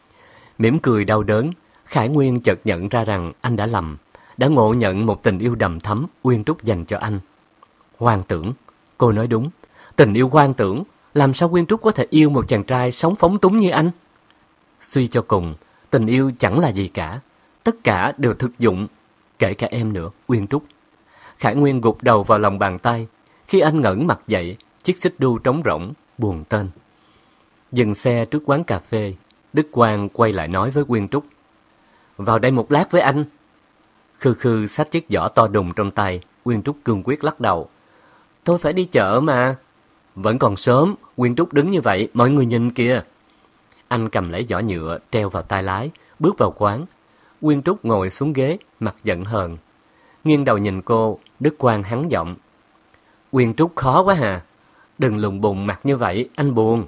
Mỉm cười đau đớn, Khải Nguyên chợt nhận ra rằng anh đã lầm, đã ngộ nhận một tình yêu đầm thắm Quyên Trúc dành cho anh. Hoang tưởng, cô nói đúng, tình yêu hoang tưởng, làm sao Quyên Trúc có thể yêu một chàng trai sống phóng túng như anh? Suy cho cùng, tình yêu chẳng là gì cả, tất cả đều thực dụng, kể cả em nữa, Quyên Trúc. Khải Nguyên gục đầu vào lòng bàn tay. Khi anh ngẩng mặt dậy, chiếc xích đu trống rỗng, buồn tên. Dừng xe trước quán cà phê, Đức Quang quay lại nói với Quyên Trúc. Vào đây một lát với anh. Khư khư xách chiếc giỏ to đùng trong tay, Quyên Trúc cương quyết lắc đầu. Tôi phải đi chợ mà. Vẫn còn sớm, Quyên Trúc đứng như vậy, mọi người nhìn kìa. Anh cầm lấy giỏ nhựa, treo vào tay lái, bước vào quán. Quyên Trúc ngồi xuống ghế, mặt giận hờn. Nghiêng đầu nhìn cô, Đức Quang hắn giọng. Quyên Trúc khó quá hà. Đừng lùng bùng mặt như vậy, anh buồn.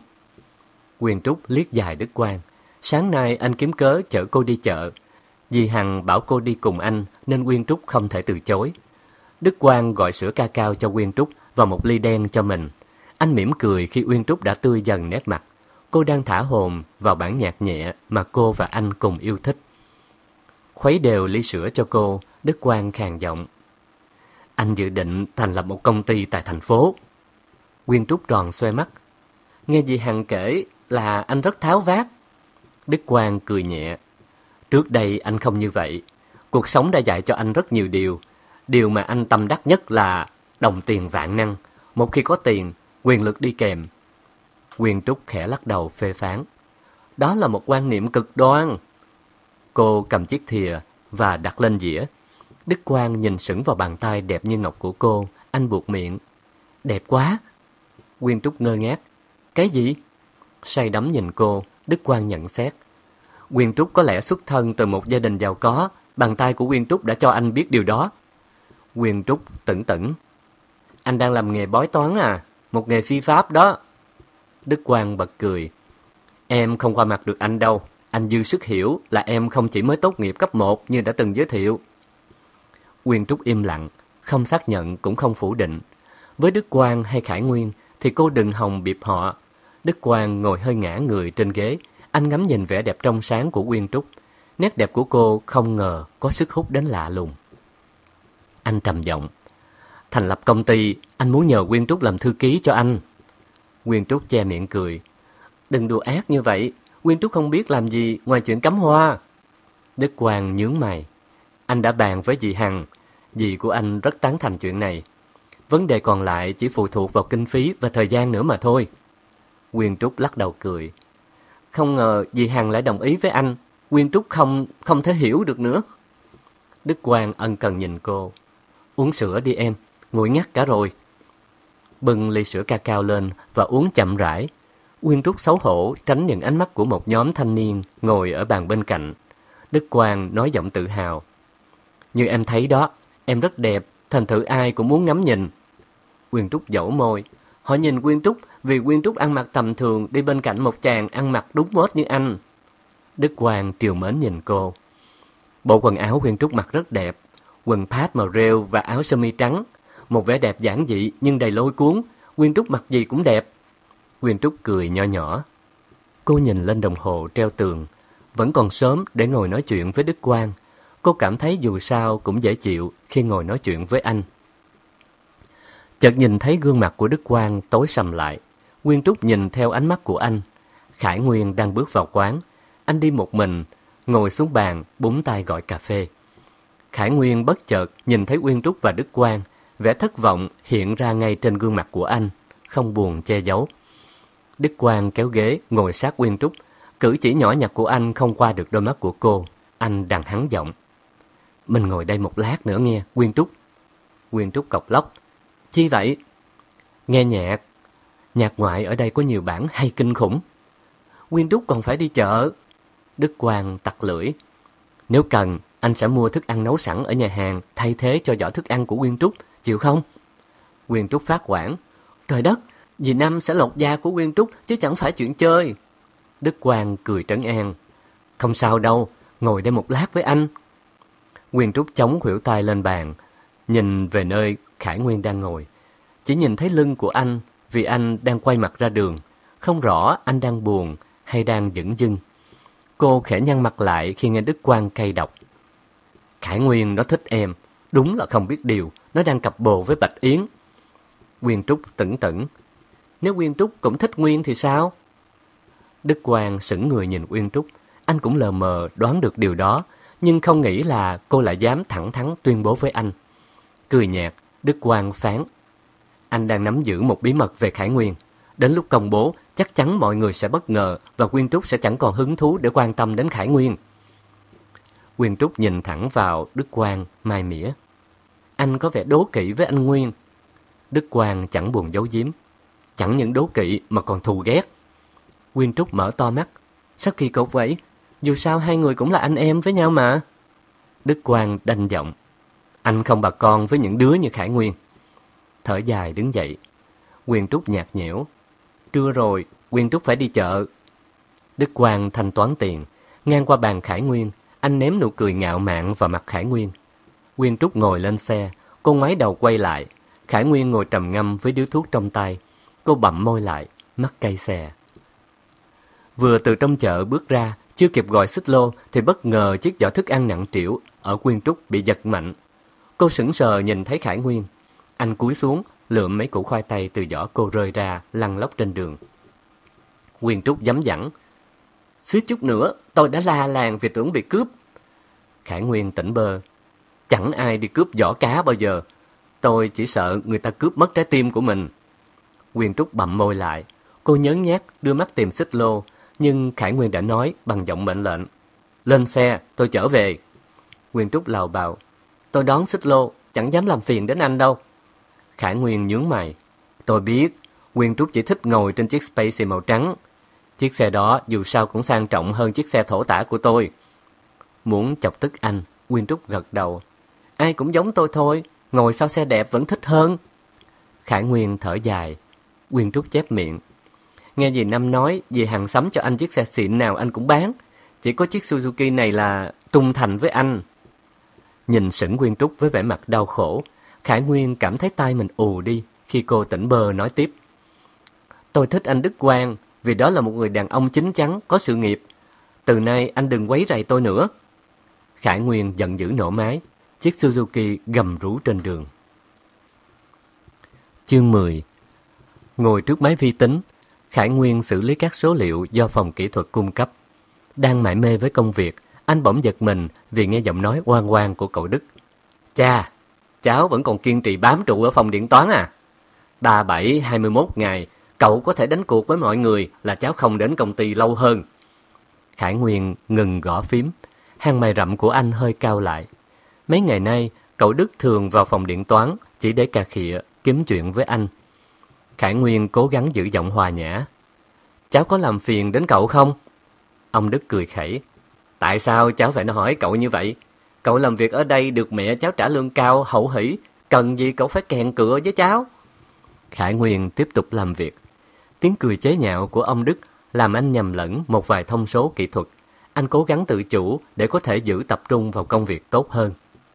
Quyên Trúc liếc dài Đức Quang. Sáng nay anh kiếm cớ chở cô đi chợ. Dì Hằng bảo cô đi cùng anh nên Quyên Trúc không thể từ chối. Đức Quang gọi sữa ca cao cho Quyên Trúc và một ly đen cho mình. Anh mỉm cười khi Quyên Trúc đã tươi dần nét mặt. Cô đang thả hồn vào bản nhạc nhẹ mà cô và anh cùng yêu thích. Khuấy đều ly sữa cho cô, Đức Quang khàn giọng. Anh dự định thành lập một công ty tại thành phố. Quyên Trúc tròn xoe mắt. Nghe dì Hằng kể là anh rất tháo vát. Đức Quang cười nhẹ. Trước đây anh không như vậy. Cuộc sống đã dạy cho anh rất nhiều điều. Điều mà anh tâm đắc nhất là đồng tiền vạn năng. Một khi có tiền, quyền lực đi kèm. Quyên Trúc khẽ lắc đầu phê phán. Đó là một quan niệm cực đoan. Cô cầm chiếc thìa và đặt lên dĩa. Đức Quang nhìn sững vào bàn tay đẹp như ngọc của cô. Anh buột miệng. Đẹp quá. Quyên Trúc ngơ ngác. Cái gì? Say đắm nhìn cô, Đức Quang nhận xét. Quyên Trúc có lẽ xuất thân từ một gia đình giàu có. Bàn tay của Quyên Trúc đã cho anh biết điều đó. Quyên Trúc tửng tửng. Anh đang làm nghề bói toán à? Một nghề phi pháp đó. Đức Quang bật cười. Em không qua mặt được anh đâu. Anh dư sức hiểu là em không chỉ mới tốt nghiệp cấp 1 như đã từng giới thiệu. Quyên Trúc im lặng, không xác nhận cũng không phủ định. Với Đức Quang hay Khải Nguyên thì cô đừng hòng biệp họ. Đức Quang ngồi hơi ngả người trên ghế. Anh ngắm nhìn vẻ đẹp trong sáng của Quyên Trúc. Nét đẹp của cô không ngờ có sức hút đến lạ lùng. Anh trầm giọng. Thành lập công ty, anh muốn nhờ Quyên Trúc làm thư ký cho anh. Quyên Trúc che miệng cười. Đừng đùa ác như vậy, Quyên Trúc không biết làm gì ngoài chuyện cắm hoa. Đức Quang nhướng mày. Anh đã bàn với dì Hằng, dì của anh rất tán thành chuyện này. Vấn đề còn lại chỉ phụ thuộc vào kinh phí và thời gian nữa mà thôi. Quyên Trúc lắc đầu cười. Không ngờ dì Hằng lại đồng ý với anh. Quyên Trúc không thể hiểu được nữa. Đức Quang ân cần nhìn cô. Uống sữa đi em, nguội ngắt cả rồi. Bưng ly sữa cacao lên và uống chậm rãi. Quyên Trúc xấu hổ tránh những ánh mắt của một nhóm thanh niên ngồi ở bàn bên cạnh. Đức Quang nói giọng tự hào. Như em thấy đó, em rất đẹp, thành thử ai cũng muốn ngắm nhìn. Quyên Trúc dẫu môi. Họ nhìn Quyên Trúc vì Quyên Trúc ăn mặc tầm thường đi bên cạnh một chàng ăn mặc đúng mốt như anh. Đức Quang trìu mến nhìn cô. Bộ quần áo Quyên Trúc mặc rất đẹp. Quần pad màu rêu và áo sơ mi trắng. Một vẻ đẹp giản dị nhưng đầy lôi cuốn. Quyên Trúc mặc gì cũng đẹp. Quyên Trúc cười nho nhỏ. Cô nhìn lên đồng hồ treo tường. Vẫn còn sớm để ngồi nói chuyện với Đức Quang. Cô cảm thấy dù sao cũng dễ chịu khi ngồi nói chuyện với anh. Chợt nhìn thấy gương mặt của Đức Quang tối sầm lại. Quyên Trúc nhìn theo ánh mắt của anh. Khải Nguyên đang bước vào quán. Anh đi một mình, ngồi xuống bàn, búng tay gọi cà phê. Khải Nguyên bất chợt nhìn thấy Quyên Trúc và Đức Quang. Vẻ thất vọng hiện ra ngay trên gương mặt của anh, không buồn che giấu. Đức Quang kéo ghế ngồi sát Quyên Trúc. Cử chỉ nhỏ nhặt của anh không qua được đôi mắt của cô. Anh đằng hắn giọng. Mình ngồi đây một lát nữa nghe, Quyên Trúc. Quyên Trúc cộc lốc. Chi vậy? Nghe nhạc. Nhạc ngoại ở đây có nhiều bản hay kinh khủng. Quyên Trúc còn phải đi chợ. Đức Quang tặc lưỡi. Nếu cần, anh sẽ mua thức ăn nấu sẵn ở nhà hàng thay thế cho giỏ thức ăn của Quyên Trúc, chịu không? Quyên Trúc phát hoảng. Trời đất, dì Năm sẽ lột da của Quyên Trúc chứ chẳng phải chuyện chơi. Đức Quang cười trấn an. Không sao đâu, ngồi đây một lát với anh. Quyên Trúc chống khuỷu tay lên bàn, nhìn về nơi Khải Nguyên đang ngồi. Chỉ nhìn thấy lưng của anh vì anh đang quay mặt ra đường. Không rõ anh đang buồn hay đang dửng dưng. Cô khẽ nhăn mặt lại khi nghe Đức Quang cay độc. Khải Nguyên nó thích em, đúng là không biết điều, nó đang cặp bồ với Bạch Yến. Quyên Trúc tửng tửng. Nếu Quyên Trúc cũng thích Nguyên thì sao? Đức Quang sững người nhìn Quyên Trúc. Anh cũng lờ mờ đoán được điều đó, nhưng không nghĩ là cô lại dám thẳng thắn tuyên bố với anh. Cười nhạt, Đức Quang phán. Anh đang nắm giữ một bí mật về Khải Nguyên. Đến lúc công bố, chắc chắn mọi người sẽ bất ngờ và Quyên Trúc sẽ chẳng còn hứng thú để quan tâm đến Khải Nguyên. Quyên Trúc nhìn thẳng vào Đức Quang, mai mỉa. Anh có vẻ đố kỵ với anh Nguyên. Đức Quang chẳng buồn giấu giếm. Chẳng những đố kỵ mà còn thù ghét. Quyên Trúc mở to mắt. Sao kỳ cục vậy? Dù sao hai người cũng là anh em với nhau mà. Đức Quang đanh giọng. Anh không bà con với những đứa như Khải Nguyên. Thở dài đứng dậy. Quyên Trúc nhạt nhẽo. Trưa rồi, Quyên Trúc phải đi chợ. Đức Quang thanh toán tiền. Ngang qua bàn Khải Nguyên, anh ném nụ cười ngạo mạn vào mặt Khải Nguyên. Quyên Trúc ngồi lên xe. Cô ngoái đầu quay lại. Khải Nguyên ngồi trầm ngâm với điếu thuốc trong tay. Cô bặm môi lại, mắt cay xè. Vừa từ trong chợ bước ra, chưa kịp gọi xích lô thì bất ngờ chiếc giỏ thức ăn nặng trĩu ở Quyên Trúc bị giật mạnh. Cô sững sờ nhìn thấy Khải Nguyên. Anh cúi xuống, lượm mấy củ khoai tây từ giỏ cô rơi ra, lăn lóc trên đường. Quyên Trúc dám dẳng. Suýt chút nữa, tôi đã la làng vì tưởng bị cướp. Khải Nguyên tỉnh bơ. Chẳng ai đi cướp giỏ cá bao giờ. Tôi chỉ sợ người ta cướp mất trái tim của mình. Quyên Trúc bặm môi lại. Cô nhớn nhác đưa mắt tìm xích lô, nhưng Khải Nguyên đã nói bằng giọng mệnh lệnh. Lên xe, tôi chở về. Quyên Trúc lào bào. Tôi đón xích lô, chẳng dám làm phiền đến anh đâu. Khải Nguyên nhướng mày. Tôi biết, Quyên Trúc chỉ thích ngồi trên chiếc Space màu trắng. Chiếc xe đó dù sao cũng sang trọng hơn chiếc xe thổ tả của tôi. Muốn chọc tức anh, Quyên Trúc gật đầu. Ai cũng giống tôi thôi, ngồi sau xe đẹp vẫn thích hơn. Khải Nguyên thở dài. Quyên Trúc chép miệng. Nghe dì Năm nói, dì Hằng sắm cho anh chiếc xe xịn nào anh cũng bán. Chỉ có chiếc Suzuki này là trung thành với anh. Nhìn sững Quyên Trúc với vẻ mặt đau khổ, Khải Nguyên cảm thấy tai mình ù đi khi cô tỉnh bơ nói tiếp. Tôi thích anh Đức Quang vì đó là một người đàn ông chín chắn, có sự nghiệp. Từ nay anh đừng quấy rầy tôi nữa. Khải Nguyên giận dữ nổ máy. Chiếc Suzuki gầm rú trên đường. Chương 10. Ngồi trước máy vi tính, Khải Nguyên xử lý các số liệu do phòng kỹ thuật cung cấp. Đang mải mê với công việc, anh bỗng giật mình vì nghe giọng nói oang oang của cậu Đức. Chà, cháu vẫn còn kiên trì bám trụ ở phòng điện toán à? 37-21 ngày, cậu có thể đánh cuộc với mọi người là cháu không đến công ty lâu hơn. Khải Nguyên ngừng gõ phím, hàng mày rậm của anh hơi cau lại. Mấy ngày nay, cậu Đức thường vào phòng điện toán chỉ để cà khịa, kiếm chuyện với anh. Khải Nguyên cố gắng giữ giọng hòa nhã. Cháu có làm phiền đến cậu không? Ông Đức cười khẩy. Tại sao cháu phải hỏi cậu như vậy? Cậu làm việc ở đây được mẹ cháu trả lương cao, hậu hỷ. Cần gì cậu phải kèn cựa với cháu? Khải Nguyên tiếp tục làm việc. Tiếng cười chế nhạo của ông Đức làm anh nhầm lẫn một vài thông số kỹ thuật. Anh cố gắng tự chủ để có thể giữ tập trung vào công việc tốt hơn.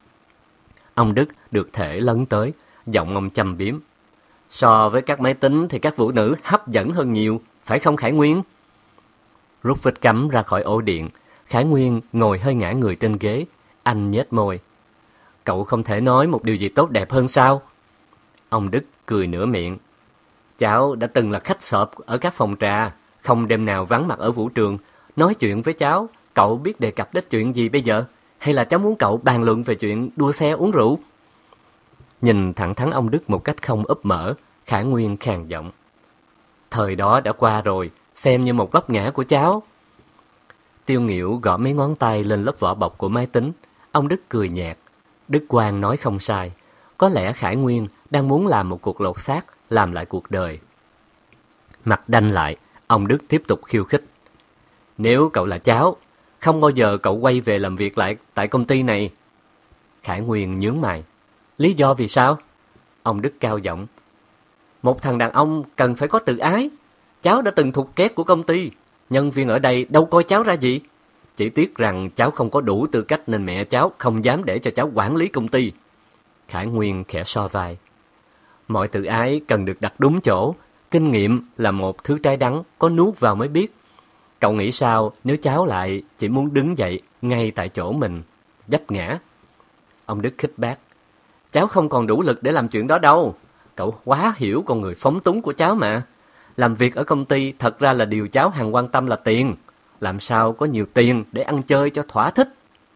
Ông Đức được thể lấn tới, giọng ông châm biếm. So với các máy tính thì các phụ nữ hấp dẫn hơn nhiều, phải không Khải Nguyên? Rút vít cắm ra khỏi ổ điện, Khải Nguyên ngồi hơi ngã người trên ghế. Anh nhếch môi. Cậu không thể nói một điều gì tốt đẹp hơn sao? Ông Đức cười nửa miệng. Cháu đã từng là khách sộp ở các phòng trà, không đêm nào vắng mặt ở vũ trường. Nói chuyện với cháu, cậu biết đề cập đến chuyện gì bây giờ? Hay là cháu muốn cậu bàn luận về chuyện đua xe uống rượu? Nhìn thẳng thắn ông Đức một cách không úp mở, Khải Nguyên khàn giọng. Thời đó đã qua rồi, xem như một vấp ngã của cháu. Tiêu Nghiễu gõ mấy ngón tay lên lớp vỏ bọc của máy tính. Ông Đức cười nhạt. Đức Quang nói không sai. Có lẽ Khải Nguyên đang muốn làm một cuộc lột xác, làm lại cuộc đời. Mặt đanh lại, ông Đức tiếp tục khiêu khích. Nếu cậu là cháu, không bao giờ cậu quay về làm việc lại tại công ty này. Khải Nguyên nhướng mày. Lý do vì sao? Ông Đức cao giọng. Một thằng đàn ông cần phải có tự ái. Cháu đã từng thuộc kép của công ty. Nhân viên ở đây đâu coi cháu ra gì. Chỉ tiếc rằng cháu không có đủ tư cách nên mẹ cháu không dám để cho cháu quản lý công ty. Khải Nguyên khẽ so vai. Mọi tự ái cần được đặt đúng chỗ. Kinh nghiệm là một thứ trái đắng, có nuốt vào mới biết. Cậu nghĩ sao nếu cháu lại chỉ muốn đứng dậy ngay tại chỗ mình, vấp ngã? Ông Đức khích bác. Cháu không còn đủ lực để làm chuyện đó đâu. Cậu quá hiểu con người phóng túng của cháu mà. Làm việc ở công ty thật ra là điều cháu hằng quan tâm là tiền. Làm sao có nhiều tiền để ăn chơi cho thỏa thích?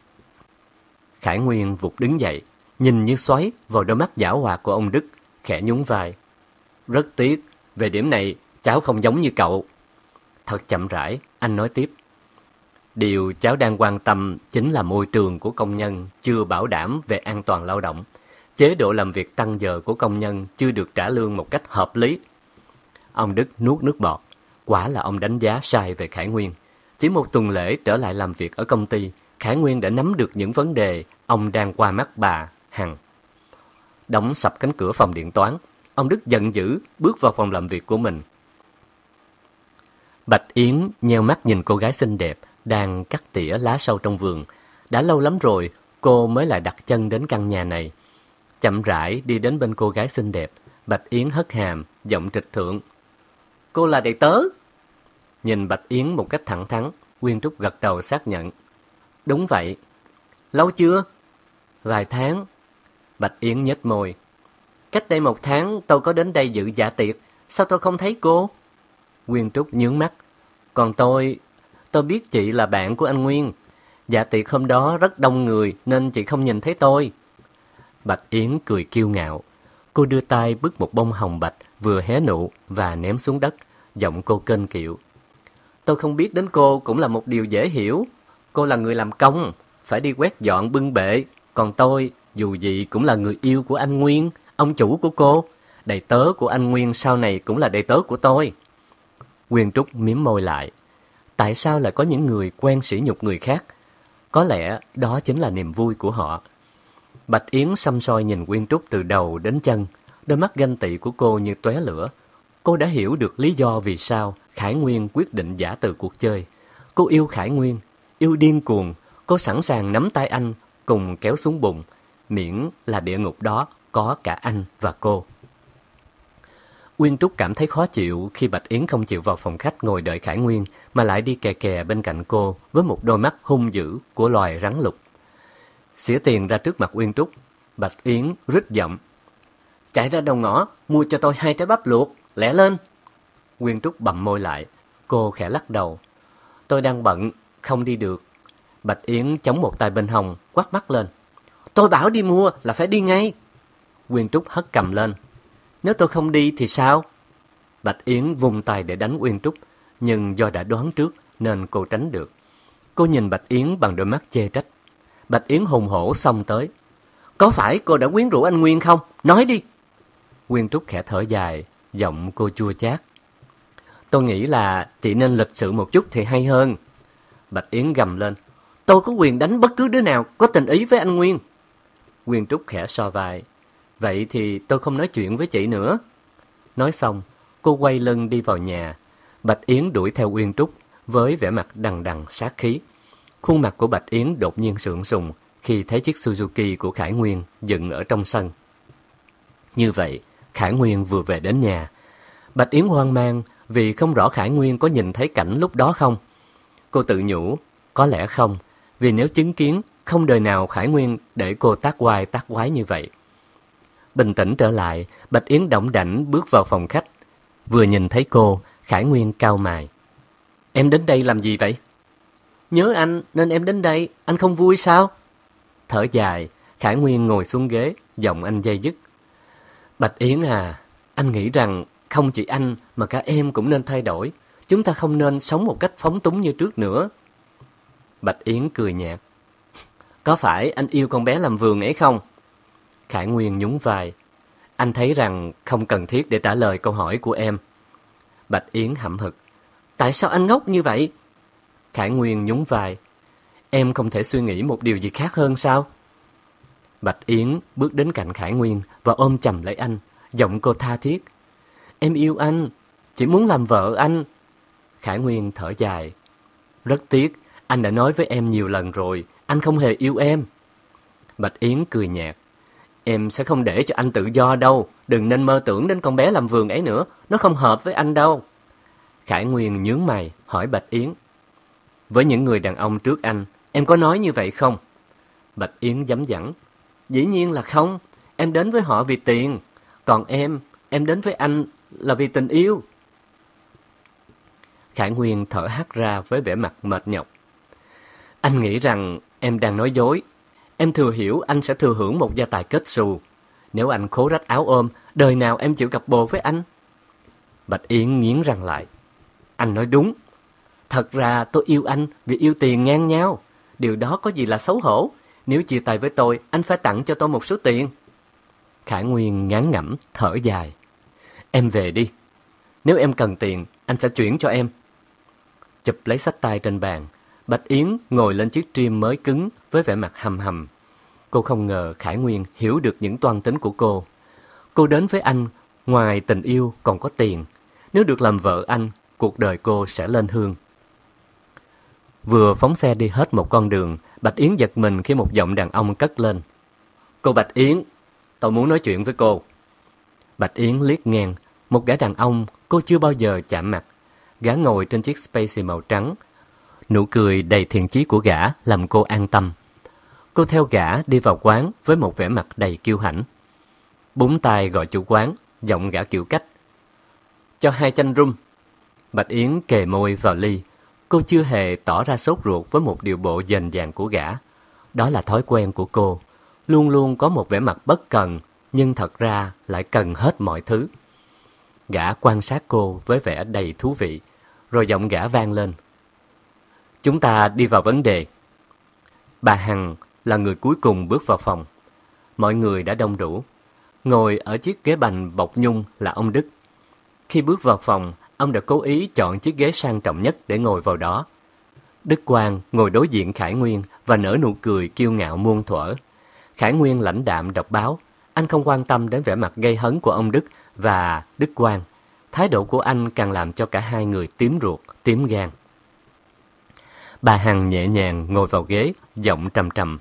Khải Nguyên vụt đứng dậy, nhìn như xoáy vào đôi mắt giảo hoạt của ông Đức, khẽ nhún vai. Rất tiếc, về điểm này cháu không giống như cậu. Thật chậm rãi, anh nói tiếp. Điều cháu đang quan tâm chính là môi trường của công nhân chưa bảo đảm về an toàn lao động. Chế độ làm việc tăng giờ của công nhân chưa được trả lương một cách hợp lý. Ông Đức nuốt nước bọt. Quả là ông đánh giá sai về Khải Nguyên. Chỉ một tuần lễ trở lại làm việc ở công ty, Khải Nguyên đã nắm được những vấn đề ông đang qua mắt bà Hằng. Đóng sập cánh cửa phòng điện toán, ông Đức giận dữ bước vào phòng làm việc của mình. Bạch Yến nheo mắt nhìn cô gái xinh đẹp đang cắt tỉa lá sâu trong vườn. Đã lâu lắm rồi cô mới lại đặt chân đến căn nhà này. Chậm rãi đi đến bên cô gái xinh đẹp, Bạch Yến hất hàm, giọng trịch thượng. Cô là đầy tớ. Nhìn Bạch Yến một cách thẳng thắn, Uyên Trúc gật đầu xác nhận. Đúng vậy. Lâu chưa? Vài tháng. Bạch Yến nhếch môi. Cách đây 1 tháng tôi có đến đây dự dạ tiệc. Sao tôi không thấy cô? Uyên Trúc nhướng mắt. Còn tôi biết chị là bạn của anh Nguyên. Dạ tiệc hôm đó rất đông người nên chị không nhìn thấy tôi. Bạch Yến cười kiêu ngạo. Cô đưa tay bứt một bông hồng bạch vừa hé nụ và ném xuống đất. Giọng cô kênh kiệu. Tôi không biết đến cô cũng là một điều dễ hiểu. Cô là người làm công, phải đi quét dọn bưng bệ. Còn tôi, dù gì cũng là người yêu của anh Nguyên, ông chủ của cô. Đầy tớ của anh Nguyên sau này cũng là đầy tớ của tôi. Uyên Trúc mím môi lại. Tại sao lại có những người quen sỉ nhục người khác? Có lẽ đó chính là niềm vui của họ. Bạch Yến săm soi nhìn Uyên Trúc từ đầu đến chân. Đôi mắt ganh tị của cô như tóe lửa. Cô đã hiểu được lý do vì sao Khải Nguyên quyết định giã từ cuộc chơi. Cô yêu Khải Nguyên, yêu điên cuồng. Cô sẵn sàng nắm tay anh cùng kéo xuống bùn, miễn là địa ngục đó có cả anh và cô. Uyên Trúc cảm thấy khó chịu khi Bạch Yến không chịu vào phòng khách ngồi đợi Khải Nguyên mà lại đi kè kè bên cạnh cô với một đôi mắt hung dữ của loài rắn lục. Xỉa tiền ra trước mặt Uyên Trúc, Bạch Yến rít giọng. Chạy ra đầu ngõ, mua cho tôi 2 trái bắp luộc, lẹ lên. Nguyên Trúc bặm môi lại. Cô khẽ lắc đầu. Tôi đang bận, không đi được. Bạch Yến chống một tay bên hông, quát mắt lên. Tôi bảo đi mua là phải đi ngay. Nguyên Trúc hất cầm lên. Nếu tôi không đi thì sao? Bạch Yến vung tay để đánh Nguyên Trúc, nhưng do đã đoán trước nên cô tránh được. Cô nhìn Bạch Yến bằng đôi mắt chê trách. Bạch Yến hùng hổ xông tới. Có phải cô đã quyến rũ anh Nguyên không? Nói đi. Nguyên Trúc khẽ thở dài, giọng cô chua chát. Tôi nghĩ là chị nên lịch sự một chút thì hay hơn. Bạch Yến gầm lên. Tôi có quyền đánh bất cứ đứa nào có tình ý với anh Nguyên. Nguyên Trúc khẽ so vai. Vậy thì tôi không nói chuyện với chị nữa. Nói xong, cô quay lưng đi vào nhà. Bạch Yến đuổi theo Nguyên Trúc với vẻ mặt đằng đằng sát khí. Khuôn mặt của Bạch Yến đột nhiên sượng sùng khi thấy chiếc Suzuki của Khải Nguyên dựng ở trong sân. Như vậy, Khải Nguyên vừa về đến nhà. Bạch Yến hoang mang vì không rõ Khải Nguyên có nhìn thấy cảnh lúc đó không. Cô tự nhủ, có lẽ không, vì nếu chứng kiến, không đời nào Khải Nguyên để cô tác oai tác quái như vậy. Bình tĩnh trở lại, Bạch Yến đỏng đảnh bước vào phòng khách. Vừa nhìn thấy cô, Khải Nguyên cau mày. Em đến đây làm gì vậy? Nhớ anh nên em đến đây, anh không vui sao? Thở dài, Khải Nguyên ngồi xuống ghế, giọng anh day dứt. Bạch Yến à, anh nghĩ rằng không chỉ anh mà cả em cũng nên thay đổi. Chúng ta không nên sống một cách phóng túng như trước nữa. Bạch Yến cười nhạt. Có phải anh yêu con bé làm vườn ấy không? Khải Nguyên nhún vai. Anh thấy rằng không cần thiết để trả lời câu hỏi của em. Bạch Yến hậm hực. Tại sao anh ngốc như vậy? Khải Nguyên nhún vai. Em không thể suy nghĩ một điều gì khác hơn sao? Bạch Yến bước đến cạnh Khải Nguyên và ôm chầm lấy anh, giọng cô tha thiết. Em yêu anh, chỉ muốn làm vợ anh. Khải Nguyên thở dài. Rất tiếc, anh đã nói với em nhiều lần rồi, anh không hề yêu em. Bạch Yến cười nhạt. Em sẽ không để cho anh tự do đâu, đừng nên mơ tưởng đến con bé làm vườn ấy nữa, nó không hợp với anh đâu. Khải Nguyên nhướng mày, hỏi Bạch Yến. Với những người đàn ông trước anh, em có nói như vậy không? Bạch Yến dấm dẳng. Dĩ nhiên là không, em đến với họ vì tiền, còn em đến với anh là vì tình yêu. Khải Nguyên thở hắt ra với vẻ mặt mệt nhọc. Anh nghĩ rằng em đang nói dối. Em thừa hiểu anh sẽ thừa hưởng một gia tài kết xù. Nếu anh khố rách áo ôm, đời nào em chịu cặp bồ với anh? Bạch Yến nghiến răng lại. Anh nói đúng. Thật ra tôi yêu anh vì yêu tiền ngang nhau. Điều đó có gì là xấu hổ. Nếu chia tay với tôi, anh phải tặng cho tôi một số tiền. Khải Nguyên ngán ngẩm, thở dài. Em về đi. Nếu em cần tiền, anh sẽ chuyển cho em. Chụp lấy xách tay trên bàn, Bạch Yến ngồi lên chiếc trim mới cứng với vẻ mặt hầm hầm. Cô không ngờ Khải Nguyên hiểu được những toan tính của cô. Cô đến với anh, ngoài tình yêu còn có tiền. Nếu được làm vợ anh, cuộc đời cô sẽ lên hương. Vừa phóng xe đi hết một con đường, Bạch Yến giật mình khi một giọng đàn ông cất lên. Cô Bạch Yến, tôi muốn nói chuyện với cô. Bạch Yến liếc ngang, một gã đàn ông cô chưa bao giờ chạm mặt. Gã ngồi trên chiếc Space màu trắng. Nụ cười đầy thiện chí của gã làm cô an tâm. Cô theo gã đi vào quán với một vẻ mặt đầy kiêu hãnh. Búng tay gọi chủ quán, giọng gã kiểu cách. Cho 2 chanh rum. Bạch Yến kề môi vào ly. Cô chưa hề tỏ ra sốt ruột với một điệu bộ dền dàng của gã. Đó là thói quen của cô. Luôn luôn có một vẻ mặt bất cần, nhưng thật ra lại cần hết mọi thứ. Gã quan sát cô với vẻ đầy thú vị, rồi giọng gã vang lên. Chúng ta đi vào vấn đề. Bà Hằng là người cuối cùng bước vào phòng. Mọi người đã đông đủ. Ngồi ở chiếc ghế bành bọc nhung là ông Đức. Khi bước vào phòng, ông đã cố ý chọn chiếc ghế sang trọng nhất để ngồi vào đó. Đức Quang ngồi đối diện Khải Nguyên và nở nụ cười kiêu ngạo muôn thuở. Khải Nguyên lãnh đạm đọc báo. Anh không quan tâm đến vẻ mặt gây hấn của ông Đức và Đức Quang. Thái độ của anh càng làm cho cả hai người tím ruột, tím gan. Bà Hằng nhẹ nhàng ngồi vào ghế, giọng trầm trầm.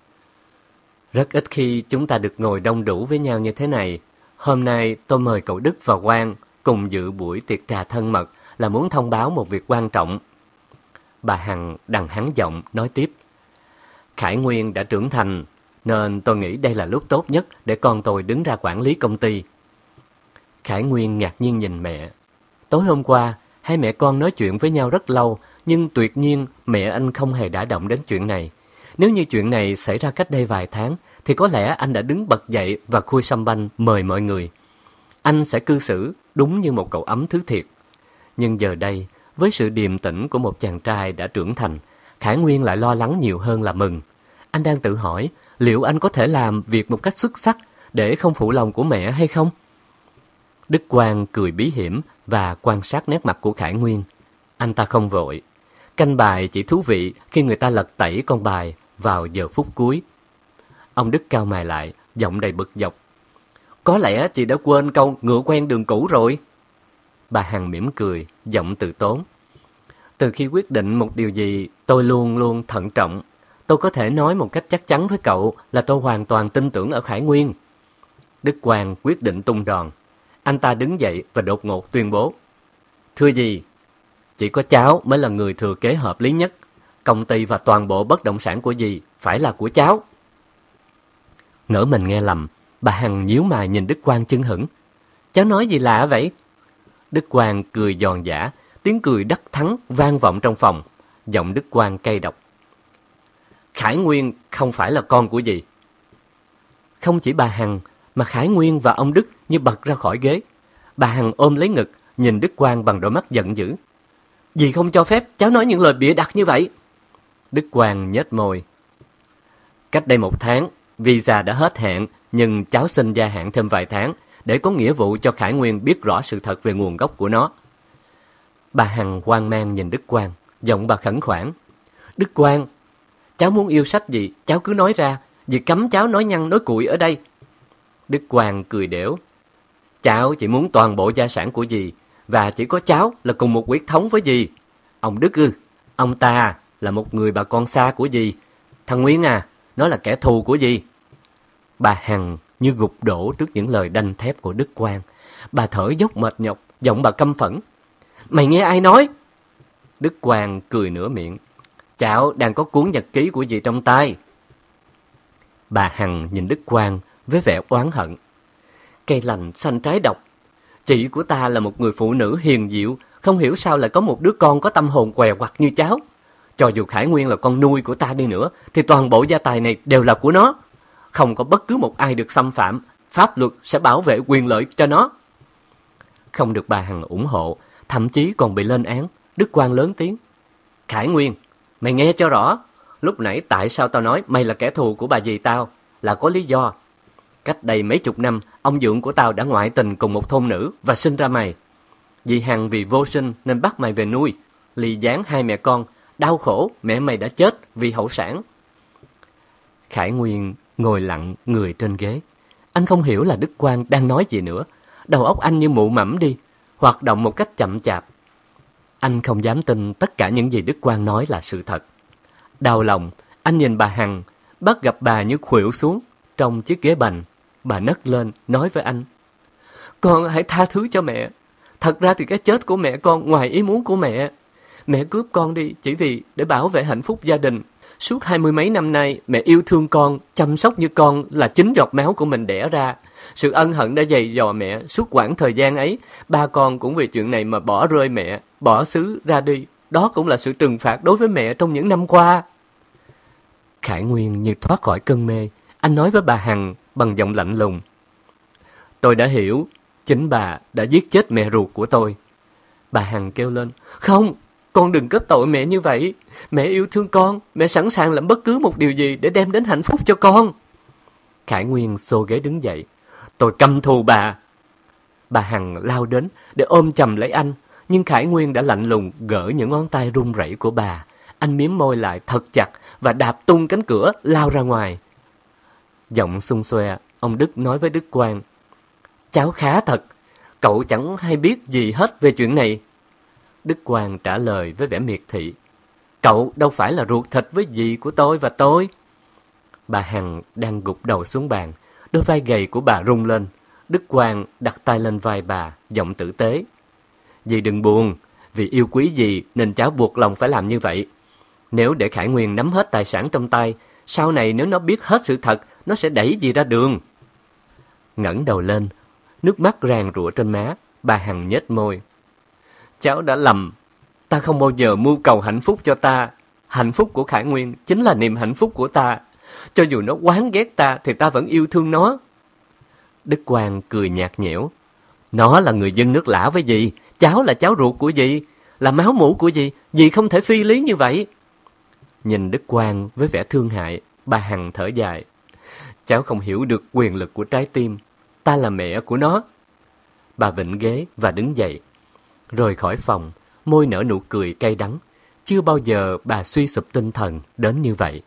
Rất ít khi chúng ta được ngồi đông đủ với nhau như thế này. Hôm nay tôi mời cậu Đức và Quang cùng dự buổi tiệc trà thân mật là muốn thông báo một việc quan trọng. Bà Hằng đằng hắn giọng nói tiếp. Khải Nguyên đã trưởng thành, nên tôi nghĩ đây là lúc tốt nhất để con tôi đứng ra quản lý công ty. Khải Nguyên ngạc nhiên nhìn mẹ. Tối hôm qua, hai mẹ con nói chuyện với nhau rất lâu, nhưng tuyệt nhiên mẹ anh không hề đả động đến chuyện này. Nếu như chuyện này xảy ra cách đây vài tháng, thì có lẽ anh đã đứng bật dậy và khui sâm banh mời mọi người. Anh sẽ cư xử đúng như một cậu ấm thứ thiệt. Nhưng giờ đây, với sự điềm tĩnh của một chàng trai đã trưởng thành, Khải Nguyên lại lo lắng nhiều hơn là mừng. Anh đang tự hỏi liệu anh có thể làm việc một cách xuất sắc để không phụ lòng của mẹ hay không? Đức Quang cười bí hiểm và quan sát nét mặt của Khải Nguyên. Anh ta không vội. Canh bài chỉ thú vị khi người ta lật tẩy con bài vào giờ phút cuối. Ông Đức cau mày lại, giọng đầy bực dọc. Có lẽ chị đã quên câu ngựa quen đường cũ rồi. Bà Hằng mỉm cười, giọng từ tốn. Từ khi quyết định một điều gì, tôi luôn luôn thận trọng. Tôi có thể nói một cách chắc chắn với cậu là tôi hoàn toàn tin tưởng ở Khải Nguyên. Đức Quang quyết định tung đòn. Anh ta đứng dậy và đột ngột tuyên bố. Thưa dì, chỉ có cháu mới là người thừa kế hợp lý nhất. Công ty và toàn bộ bất động sản của dì phải là của cháu. Ngỡ mình nghe lầm, bà Hằng nhíu mày nhìn Đức Quang chưng hửng. Cháu nói gì lạ vậy? Đức Quang cười giòn giã, tiếng cười đắc thắng vang vọng trong phòng. Giọng Đức Quang cay độc. Khải Nguyên không phải là con của dì. Không chỉ bà Hằng, mà Khải Nguyên và ông Đức như bật ra khỏi ghế. Bà Hằng ôm lấy ngực, nhìn Đức Quang bằng đôi mắt giận dữ. Dì không cho phép cháu nói những lời bịa đặt như vậy. Đức Quang nhếch môi. Cách đây 1 tháng, visa đã hết hạn, nhưng cháu xin gia hạn thêm vài tháng để có nghĩa vụ cho Khải Nguyên biết rõ sự thật về nguồn gốc của nó. Bà Hằng hoang mang nhìn Đức Quang, giọng bà khẩn khoản. Đức Quang, cháu muốn yêu sách gì, cháu cứ nói ra, dì cấm cháu nói nhăng nói cuội ở đây. Đức Quang cười đểu. Cháu chỉ muốn toàn bộ gia sản của dì, và chỉ có cháu là cùng một huyết thống với dì. Ông Đức ư, ông ta là một người bà con xa của dì. Thằng Nguyên à, nó là kẻ thù của dì. Bà Hằng như gục đổ trước những lời đanh thép của Đức Quang. Bà thở dốc mệt nhọc, giọng bà căm phẫn. Mày nghe ai nói? Đức Quang cười nửa miệng. Cháu đang có cuốn nhật ký của dì trong tay. Bà Hằng nhìn Đức Quang với vẻ oán hận. Cây lành xanh trái độc. Chị của ta là một người phụ nữ hiền diệu, không hiểu sao lại có một đứa con có tâm hồn què quặt như cháu. Cho dù Khải Nguyên là con nuôi của ta đi nữa, thì toàn bộ gia tài này đều là của nó. Không có bất cứ một ai được xâm phạm, pháp luật sẽ bảo vệ quyền lợi cho nó. Không được bà Hằng ủng hộ, thậm chí còn bị lên án. Đức Quang lớn tiếng. Khải Nguyên, mày nghe cho rõ. Lúc nãy tại sao tao nói mày là kẻ thù của bà dì tao? Là có lý do. Cách đây mấy chục năm, ông dượng của tao đã ngoại tình cùng một thôn nữ và sinh ra mày. Dì Hằng vì vô sinh nên bắt mày về nuôi. Lì gián 2 mẹ con, đau khổ mẹ mày đã chết vì hậu sản. Khải Nguyên ngồi lặng người trên ghế. Anh không hiểu là Đức Quang đang nói gì nữa. Đầu óc anh như mụ mẫm đi, hoạt động một cách chậm chạp. Anh không dám tin tất cả những gì Đức Quang nói là sự thật. Đau lòng, anh nhìn bà Hằng, bắt gặp bà như khuỵu xuống trong chiếc ghế bành. Bà nấc lên, nói với anh. Con hãy tha thứ cho mẹ. Thật ra thì cái chết của mẹ con ngoài ý muốn của mẹ. Mẹ cướp con đi chỉ vì để bảo vệ hạnh phúc gia đình. Suốt 20 mấy năm nay, mẹ yêu thương con, chăm sóc như con là chính giọt máu của mình đẻ ra. Sự ân hận đã dày dò mẹ suốt quãng thời gian ấy. Ba con cũng vì chuyện này mà bỏ rơi mẹ, bỏ xứ ra đi. Đó cũng là sự trừng phạt đối với mẹ trong những năm qua. Khải Nguyên như thoát khỏi cơn mê. Anh nói với bà Hằng bằng giọng lạnh lùng. Tôi đã hiểu, chính bà đã giết chết mẹ ruột của tôi. Bà Hằng kêu lên. Không, con đừng kết tội mẹ như vậy. Mẹ yêu thương con, mẹ sẵn sàng làm bất cứ một điều gì để đem đến hạnh phúc cho con. Khải Nguyên xô ghế đứng dậy. Tôi căm thù bà. Bà Hằng lao đến để ôm chầm lấy anh, nhưng Khải Nguyên đã lạnh lùng gỡ những ngón tay run rẩy của bà. Anh mím môi lại thật chặt và đạp tung cánh cửa lao ra ngoài. Giọng xung xoe, ông Đức nói với Đức Quang. Cháu khá thật, cậu chẳng hay biết gì hết về chuyện này. Đức Quang trả lời với vẻ miệt thị. Cậu đâu phải là ruột thịt với dì của tôi và tôi. Bà Hằng đang gục đầu xuống bàn, đôi vai gầy của bà rung lên. Đức Quang đặt tay lên vai bà, giọng tử tế. Dì đừng buồn, vì yêu quý dì nên cháu buộc lòng phải làm như vậy. Nếu để Khải Nguyên nắm hết tài sản trong tay, sau này nếu nó biết hết sự thật, nó sẽ đẩy dì ra đường. Ngẩng đầu lên, nước mắt ràn rụa trên má, bà Hằng nhếch môi. Cháu đã lầm. Ta không bao giờ mưu cầu hạnh phúc cho ta. Hạnh phúc của Khải Nguyên chính là niềm hạnh phúc của ta. Cho dù nó oán ghét ta thì ta vẫn yêu thương nó. Đức Quang cười nhạt nhẽo. Nó là người dân nước Lã với dì. Cháu là cháu ruột của dì, là máu mủ của dì. Dì không thể phi lý như vậy. Nhìn Đức Quang với vẻ thương hại, bà Hằng thở dài. Cháu không hiểu được quyền lực của trái tim. Ta là mẹ của nó. Bà vịn ghế và đứng dậy. Rời khỏi phòng, môi nở nụ cười cay đắng. Chưa bao giờ bà suy sụp tinh thần đến như vậy.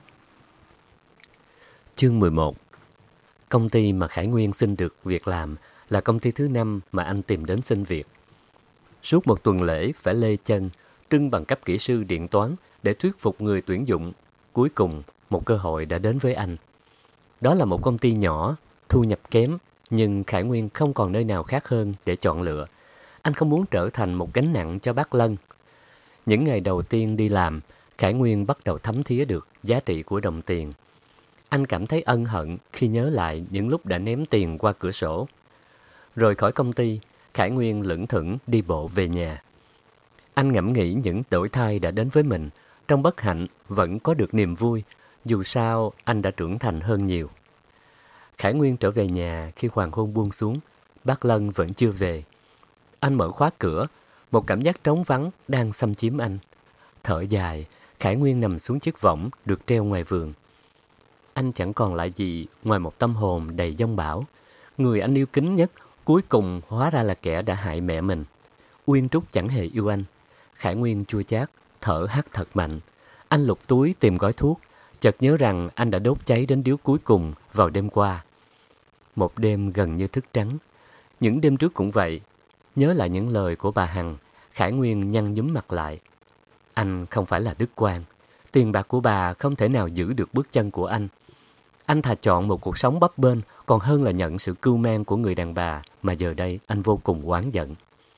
Chương 11. Công ty mà Khải Nguyên xin được việc làm là công ty thứ 5 mà anh tìm đến xin việc. Suốt một tuần lễ phải lê chân, trưng bằng cấp kỹ sư điện toán để thuyết phục người tuyển dụng. Cuối cùng, một cơ hội đã đến với anh. Đó là một công ty nhỏ, thu nhập kém, nhưng Khải Nguyên không còn nơi nào khác hơn để chọn lựa. Anh không muốn trở thành một gánh nặng cho bác Lân. Những ngày đầu tiên đi làm, Khải Nguyên bắt đầu thấm thía được giá trị của đồng tiền. Anh cảm thấy ân hận khi nhớ lại những lúc đã ném tiền qua cửa sổ. Rời khỏi công ty, Khải Nguyên lững thững đi bộ về nhà. Anh ngẫm nghĩ những đổi thay đã đến với mình. Trong bất hạnh vẫn có được niềm vui, dù sao anh đã trưởng thành hơn nhiều. Khải Nguyên trở về nhà khi hoàng hôn buông xuống. Bác Lân vẫn chưa về. Anh mở khóa cửa, một cảm giác trống vắng đang xâm chiếm anh. Thở dài, Khải Nguyên nằm xuống chiếc võng được treo ngoài vườn. Anh chẳng còn lại gì ngoài một tâm hồn đầy giông bão. Người anh yêu kính nhất cuối cùng hóa ra là kẻ đã hại mẹ mình. Uyên Trúc chẳng hề yêu anh. Khải Nguyên chua chát, thở hắt thật mạnh. Anh lục túi tìm gói thuốc, chợt nhớ rằng anh đã đốt cháy đến điếu cuối cùng vào đêm qua. Một đêm gần như thức trắng. Những đêm trước cũng vậy. Nhớ lại những lời của bà Hằng, Khải Nguyên nhăn nhúm mặt lại. Anh không phải là Đức Quang. Tiền bạc của bà không thể nào giữ được bước chân của anh. Anh thà chọn một cuộc sống bấp bênh còn hơn là nhận sự cưu mang của người đàn bà mà giờ đây anh vô cùng oán giận.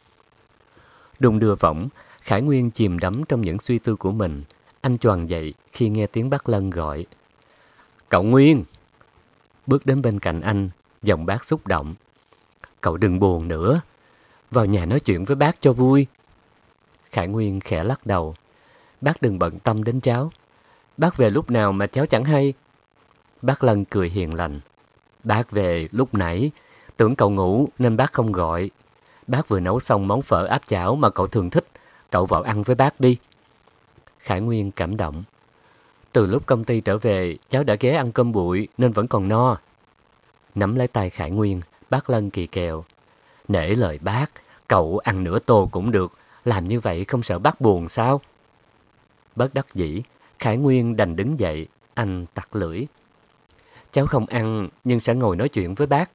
Đùng đưa võng, Khải Nguyên chìm đắm trong những suy tư của mình. Anh choàng dậy khi nghe tiếng bác Lân gọi. Cậu Nguyên! Bước đến bên cạnh anh, giọng bác xúc động. Cậu đừng buồn nữa. Vào nhà nói chuyện với bác cho vui. Khải Nguyên khẽ lắc đầu. Bác đừng bận tâm đến cháu. Bác về lúc nào mà cháu chẳng hay. Bác Lân cười hiền lành. Bác về lúc nãy. Tưởng cậu ngủ nên bác không gọi. Bác vừa nấu xong món phở áp chảo mà cậu thường thích. Cậu vào ăn với bác đi. Khải Nguyên cảm động. Từ lúc công ty trở về, cháu đã ghé ăn cơm bụi nên vẫn còn no. Nắm lấy tay Khải Nguyên, bác Lân kỳ kèo. Nể lời bác, cậu ăn nửa tô cũng được. Làm như vậy không sợ bác buồn sao? Bất đắc dĩ, Khải Nguyên đành đứng dậy. Anh tặc lưỡi. Cháu không ăn nhưng sẽ ngồi nói chuyện với bác.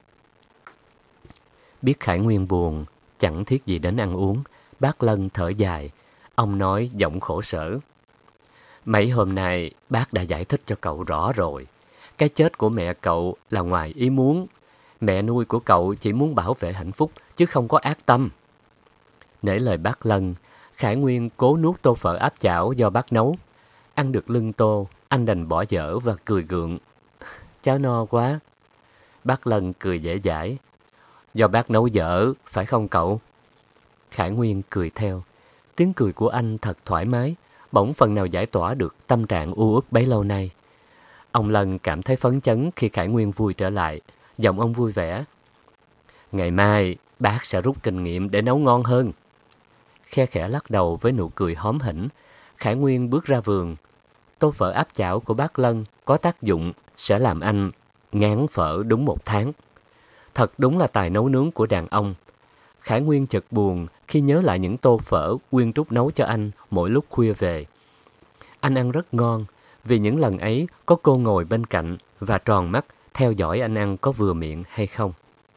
Biết Khải Nguyên buồn, chẳng thiết gì đến ăn uống. Bác Lân thở dài. Ông nói giọng khổ sở. Mấy hôm nay bác đã giải thích cho cậu rõ rồi. Cái chết của mẹ cậu là ngoài ý muốn. Mẹ nuôi của cậu chỉ muốn bảo vệ hạnh phúc chứ không có ác tâm. Nể lời bác Lân, Khải Nguyên cố nuốt tô phở áp chảo do bác nấu. Ăn được lưng tô, anh đành bỏ dở và cười gượng. Cháu no quá. Bác Lân cười dễ dãi. Do bác nấu dở, phải không cậu? Khải Nguyên cười theo. Tiếng cười của anh thật thoải mái, bỗng phần nào giải tỏa được tâm trạng u uất bấy lâu nay. Ông Lân cảm thấy phấn chấn khi Khải Nguyên vui trở lại. Giọng ông vui vẻ. Ngày mai, bác sẽ rút kinh nghiệm để nấu ngon hơn. Khe khẽ lắc đầu với nụ cười hóm hỉnh, Khải Nguyên bước ra vườn. Tô phở áp chảo của bác Lân có tác dụng sẽ làm anh ngán phở đúng 1 tháng. Thật đúng là tài nấu nướng của đàn ông. Khải Nguyên chợt buồn khi nhớ lại những tô phở Uyên Trúc nấu cho anh mỗi lúc khuya về. Anh ăn rất ngon vì những lần ấy có cô ngồi bên cạnh và tròn mắt theo dõi anh ăn có vừa miệng hay không.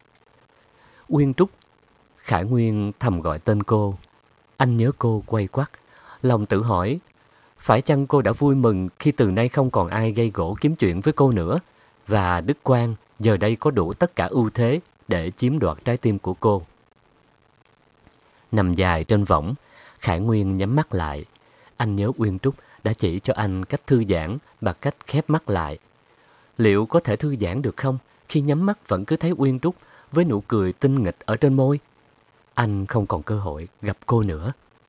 Uyên Trúc. Khải Nguyên thầm gọi tên cô. Anh nhớ cô quay quắt, lòng tự hỏi, phải chăng cô đã vui mừng khi từ nay không còn ai gây gổ kiếm chuyện với cô nữa, và Đức Quang giờ đây có đủ tất cả ưu thế để chiếm đoạt trái tim của cô. Nằm dài trên võng, Khải Nguyên nhắm mắt lại. Anh nhớ Uyên Trúc đã chỉ cho anh cách thư giãn bằng cách khép mắt lại. Liệu có thể thư giãn được không khi nhắm mắt vẫn cứ thấy Uyên Trúc với nụ cười tinh nghịch ở trên môi? Anh không còn cơ hội gặp cô nữa.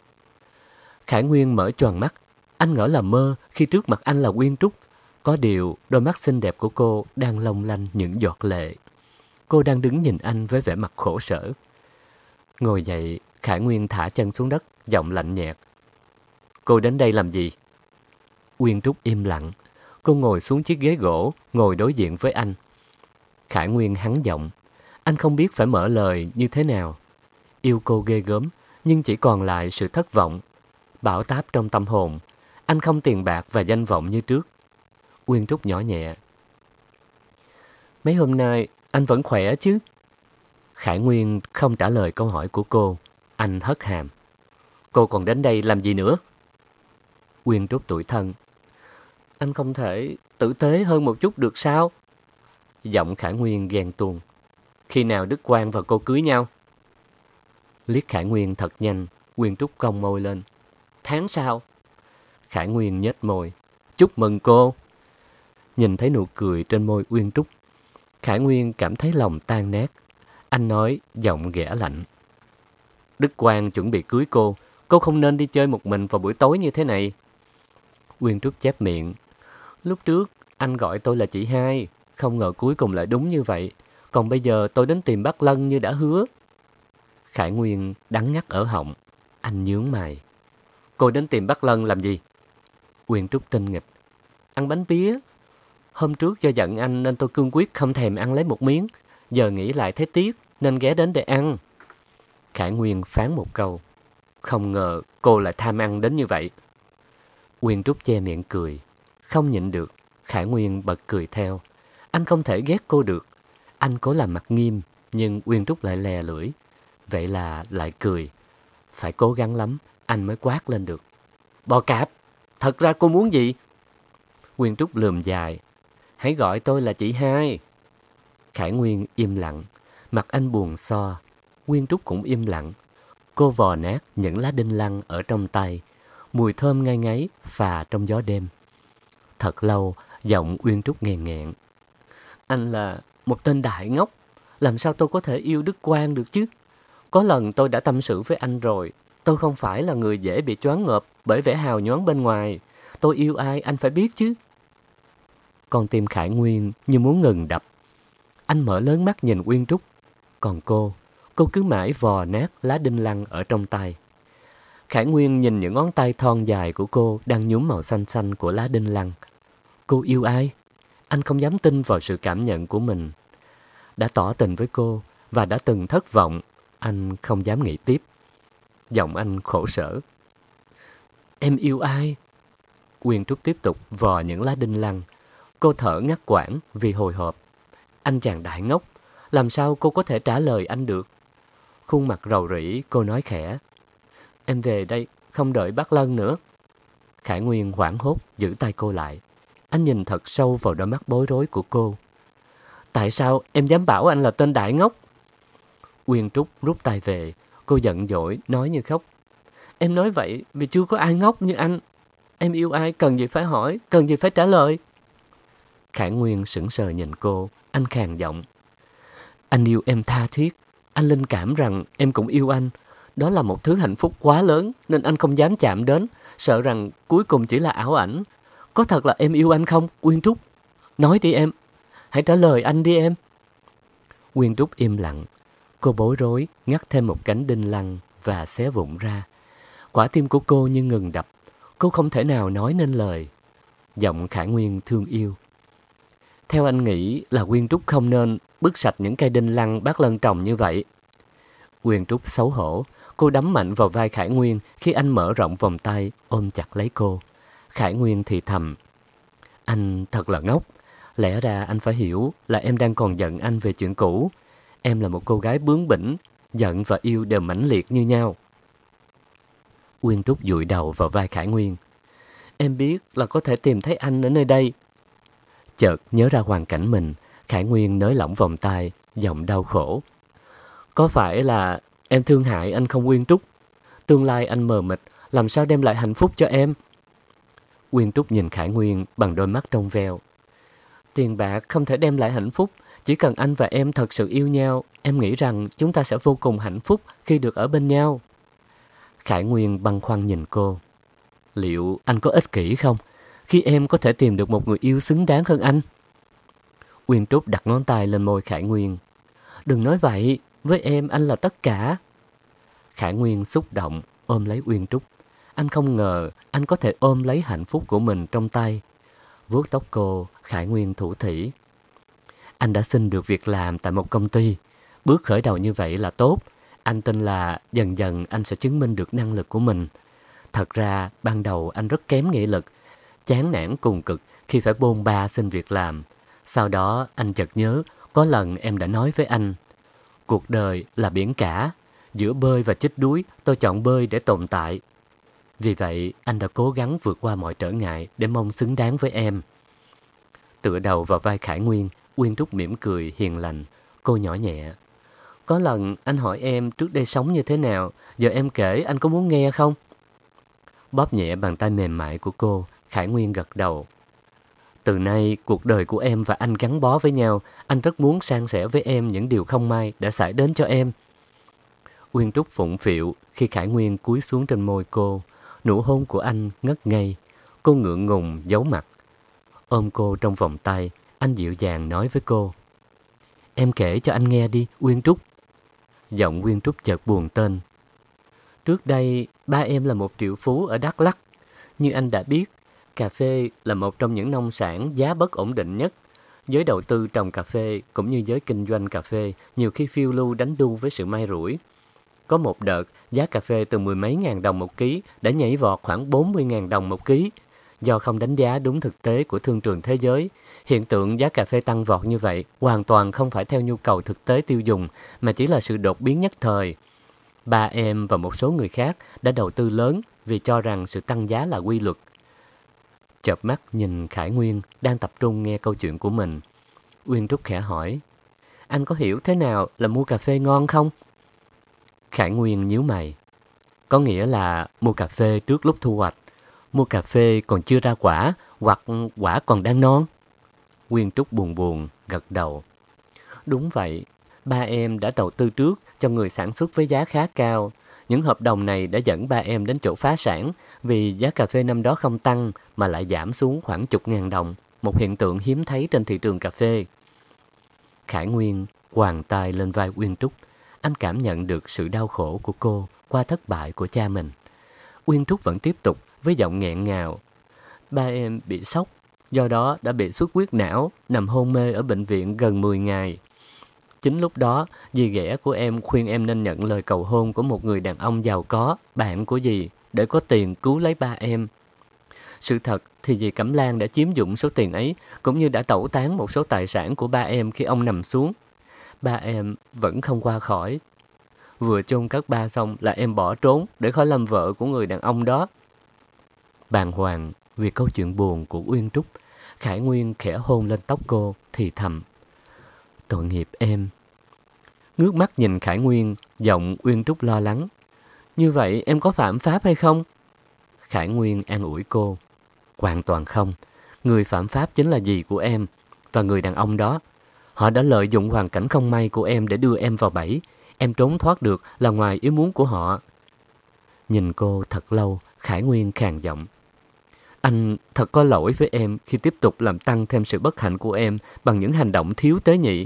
Khải Nguyên mở choàng mắt. Anh ngỡ là mơ khi trước mặt anh là Uyên Trúc. Có điều, đôi mắt xinh đẹp của cô đang long lanh những giọt lệ. Cô đang đứng nhìn anh với vẻ mặt khổ sở. Ngồi dậy, Khải Nguyên thả chân xuống đất, giọng lạnh nhạt. Cô đến đây làm gì? Uyên Trúc im lặng. Cô ngồi xuống chiếc ghế gỗ, ngồi đối diện với anh. Khải Nguyên hắn giọng. Anh không biết phải mở lời như thế nào. Yêu cô ghê gớm, nhưng chỉ còn lại sự thất vọng. Bão táp trong tâm hồn. Anh không tiền bạc và danh vọng như trước. Uyên Trúc nhỏ nhẹ. Mấy hôm nay anh vẫn khỏe chứ? Khải Nguyên không trả lời câu hỏi của cô. Anh hất hàm. Cô còn đến đây làm gì nữa? Uyên Trúc tủi thân. Anh không thể tử tế hơn một chút được sao? Giọng Khải Nguyên ghen tuông. Khi nào Đức Quang và cô cưới nhau? Liếc Khải Nguyên thật nhanh, Uyên Trúc cong môi lên. Tháng sau. Khải Nguyên nhếch môi. Chúc mừng cô. Nhìn thấy nụ cười trên môi Uyên Trúc, Khải Nguyên cảm thấy lòng tan nát. Anh nói giọng ghẻ lạnh. Đức Quang chuẩn bị cưới cô không nên đi chơi một mình vào buổi tối như thế này. Uyên Trúc chép miệng. Lúc trước anh gọi tôi là chị hai, không ngờ cuối cùng lại đúng như vậy. Còn bây giờ tôi đến tìm bác Lân như đã hứa. Khải Nguyên đắng ngắt ở họng. Anh nhướng mày. Cô đến tìm bác Lân làm gì? Uyên Trúc tinh nghịch. Ăn bánh pía. Hôm trước do giận anh nên tôi cương quyết không thèm ăn lấy một miếng. Giờ nghĩ lại thấy tiếc nên ghé đến để ăn. Khải Nguyên phán một câu. Không ngờ cô lại tham ăn đến như vậy. Uyên Trúc che miệng cười. Không nhịn được, Khải Nguyên bật cười theo. Anh không thể ghét cô được. Anh cố làm mặt nghiêm, nhưng Uyên Trúc lại lè lưỡi. Vậy là lại cười. Phải cố gắng lắm, anh mới quát lên được. Bò cạp, thật ra cô muốn gì? Uyên Trúc lườm dài. Hãy gọi tôi là chị hai. Khải Nguyên im lặng. Mặt anh buồn so. Uyên Trúc cũng im lặng. Cô vò nát những lá đinh lăng ở trong tay. Mùi thơm ngây ngấy phà trong gió đêm. Thật lâu, giọng Uyên Trúc nghẹn nghẹn. Anh là một tên đại ngốc. Làm sao tôi có thể yêu Đức Quang được chứ? Có lần tôi đã tâm sự với anh rồi. Tôi không phải là người dễ bị choáng ngợp bởi vẻ hào nhoáng bên ngoài. Tôi yêu ai anh phải biết chứ. Con tim Khải Nguyên như muốn ngừng đập. Anh mở lớn mắt nhìn Uyên Trúc. Còn cô cứ mãi vò nát lá đinh lăng ở trong tay. Khải Nguyên nhìn những ngón tay thon dài của cô đang nhuốm màu xanh xanh của lá đinh lăng. Cô yêu ai? Anh không dám tin vào sự cảm nhận của mình. Đã tỏ tình với cô và đã từng thất vọng. Anh không dám nghĩ tiếp. Giọng anh khổ sở. Em yêu ai? Uyên Trúc tiếp tục vò những lá đinh lăng. Cô thở ngắt quãng vì hồi hộp. Anh chàng đại ngốc, làm sao cô có thể trả lời anh được? Khuôn mặt rầu rĩ, cô nói khẽ. Em về đây, không đợi bác Lân nữa. Khải Nguyên hoảng hốt giữ tay cô lại. Anh nhìn thật sâu vào đôi mắt bối rối của cô. Tại sao em dám bảo anh là tên đại ngốc? Uyên Trúc rút tay về. Cô giận dỗi nói như khóc. Em nói vậy vì chưa có ai ngốc như anh. Em yêu ai cần gì phải hỏi, cần gì phải trả lời. Khải Nguyên sững sờ nhìn cô. Anh khàn giọng. Anh yêu em tha thiết. Anh linh cảm rằng em cũng yêu anh. Đó là một thứ hạnh phúc quá lớn nên anh không dám chạm đến, sợ rằng cuối cùng chỉ là ảo ảnh. Có thật là em yêu anh không, Uyên Trúc? Nói đi em. Hãy trả lời anh đi em. Uyên Trúc im lặng. Cô bối rối ngắt thêm một cánh đinh lăng và xé vụn ra. Quả tim của cô như ngừng đập. Cô không thể nào nói nên lời. Giọng Khải Nguyên thương yêu. Theo anh nghĩ là Uyên Trúc không nên bứt sạch những cây đinh lăng bác Lân trồng như vậy. Uyên Trúc xấu hổ. Cô đấm mạnh vào vai Khải Nguyên khi anh mở rộng vòng tay ôm chặt lấy cô. Khải Nguyên thì thầm. Anh thật là ngốc. Lẽ ra anh phải hiểu là em đang còn giận anh về chuyện cũ. Em là một cô gái bướng bỉnh. Giận và yêu đều mãnh liệt như nhau. Uyên Trúc dụi đầu vào vai Khải Nguyên. Em biết là có thể tìm thấy anh ở nơi đây. Chợt nhớ ra hoàn cảnh mình, Khải Nguyên nới lỏng vòng tay, giọng đau khổ. Có phải là em thương hại anh không Uyên Trúc? Tương lai anh mờ mịt, làm sao đem lại hạnh phúc cho em? Uyên Trúc nhìn Khải Nguyên bằng đôi mắt trong veo. Tiền bạc không thể đem lại hạnh phúc. Chỉ cần anh và em thật sự yêu nhau, em nghĩ rằng chúng ta sẽ vô cùng hạnh phúc khi được ở bên nhau. Khải Nguyên băn khoăn nhìn cô. Liệu anh có ích kỷ không khi em có thể tìm được một người yêu xứng đáng hơn anh? Uyên Trúc đặt ngón tay lên môi Khải Nguyên. Đừng nói vậy, với em anh là tất cả. Khải Nguyên xúc động, ôm lấy Uyên Trúc. Anh không ngờ anh có thể ôm lấy hạnh phúc của mình trong tay. Vuốt tóc cô, Khải Nguyên thủ thỉ. Anh đã xin được việc làm tại một công ty. Bước khởi đầu như vậy là tốt. Anh tin là dần dần anh sẽ chứng minh được năng lực của mình. Thật ra, ban đầu anh rất kém nghị lực, chán nản cùng cực khi phải bôn ba xin việc làm. Sau đó, anh chợt nhớ, có lần em đã nói với anh, cuộc đời là biển cả, giữa bơi và chết đuối, tôi chọn bơi để tồn tại. Vì vậy, anh đã cố gắng vượt qua mọi trở ngại để mong xứng đáng với em. Tựa đầu vào vai Khải Nguyên, Uyên Trúc mỉm cười hiền lành. Cô nhỏ nhẹ. Có lần anh hỏi em trước đây sống như thế nào, giờ em kể anh có muốn nghe không? Bóp nhẹ bàn tay mềm mại của cô, Khải Nguyên gật đầu. Từ nay, cuộc đời của em và anh gắn bó với nhau, anh rất muốn san sẻ với em những điều không may đã xảy đến cho em. Uyên Trúc phụng phịu khi Khải Nguyên cúi xuống trên môi cô. Nụ hôn của anh ngất ngây. Cô ngượng ngùng giấu mặt. Ôm cô trong vòng tay, anh dịu dàng nói với cô. Em kể cho anh nghe đi, Uyên Trúc. Giọng Uyên Trúc chợt buồn tên. Trước đây, ba em là một triệu phú ở Đắk Lắk. Như anh đã biết, cà phê là một trong những nông sản giá bất ổn định nhất. Giới đầu tư trồng cà phê cũng như giới kinh doanh cà phê nhiều khi phiêu lưu đánh đu với sự may rủi. Có một đợt, giá cà phê từ 10 mấy ngàn đồng một ký đã nhảy vọt khoảng 40.000 đồng một ký. Do không đánh giá đúng thực tế của thương trường thế giới, hiện tượng giá cà phê tăng vọt như vậy hoàn toàn không phải theo nhu cầu thực tế tiêu dùng mà chỉ là sự đột biến nhất thời. Ba em và một số người khác đã đầu tư lớn vì cho rằng sự tăng giá là quy luật. Chợp mắt nhìn Khải Nguyên đang tập trung nghe câu chuyện của mình. Uyên Trúc khẽ hỏi, anh có hiểu thế nào là mua cà phê ngon không? Khải Nguyên nhíu mày. Có nghĩa là mua cà phê trước lúc thu hoạch, mua cà phê còn chưa ra quả hoặc quả còn đang non. Uyên Trúc buồn buồn gật đầu. Đúng vậy, ba em đã đầu tư trước cho người sản xuất với giá khá cao. Những hợp đồng này đã dẫn ba em đến chỗ phá sản vì giá cà phê năm đó không tăng mà lại giảm xuống khoảng chục ngàn đồng, một hiện tượng hiếm thấy trên thị trường cà phê. Khải Nguyên quàng tay lên vai Uyên Trúc. Anh cảm nhận được sự đau khổ của cô qua thất bại của cha mình. Uyên Trúc vẫn tiếp tục với giọng nghẹn ngào. Ba em bị sốc, do đó đã bị xuất huyết não, nằm hôn mê ở bệnh viện gần 10 ngày. Chính lúc đó, dì ghẻ của em khuyên em nên nhận lời cầu hôn của một người đàn ông giàu có, bạn của dì, để có tiền cứu lấy ba em. Sự thật thì dì Cẩm Lan đã chiếm dụng số tiền ấy, cũng như đã tẩu tán một số tài sản của ba em khi ông nằm xuống. Ba em vẫn không qua khỏi. Vừa chôn cất ba xong là em bỏ trốn để khỏi làm vợ của người đàn ông đó. Bàng hoàng vì câu chuyện buồn của Uyên Trúc, Khải Nguyên khẽ hôn lên tóc cô, thì thầm. Tội nghiệp em. Ngước mắt nhìn Khải Nguyên, giọng Uyên Trúc lo lắng. Như vậy em có phạm pháp hay không? Khải Nguyên an ủi cô. Hoàn toàn không. Người phạm pháp chính là dì của em và người đàn ông đó. Họ đã lợi dụng hoàn cảnh không may của em để đưa em vào bẫy. Em trốn thoát được là ngoài ý muốn của họ. Nhìn cô thật lâu, Khải Nguyên khàn giọng. Anh thật có lỗi với em khi tiếp tục làm tăng thêm sự bất hạnh của em bằng những hành động thiếu tế nhị.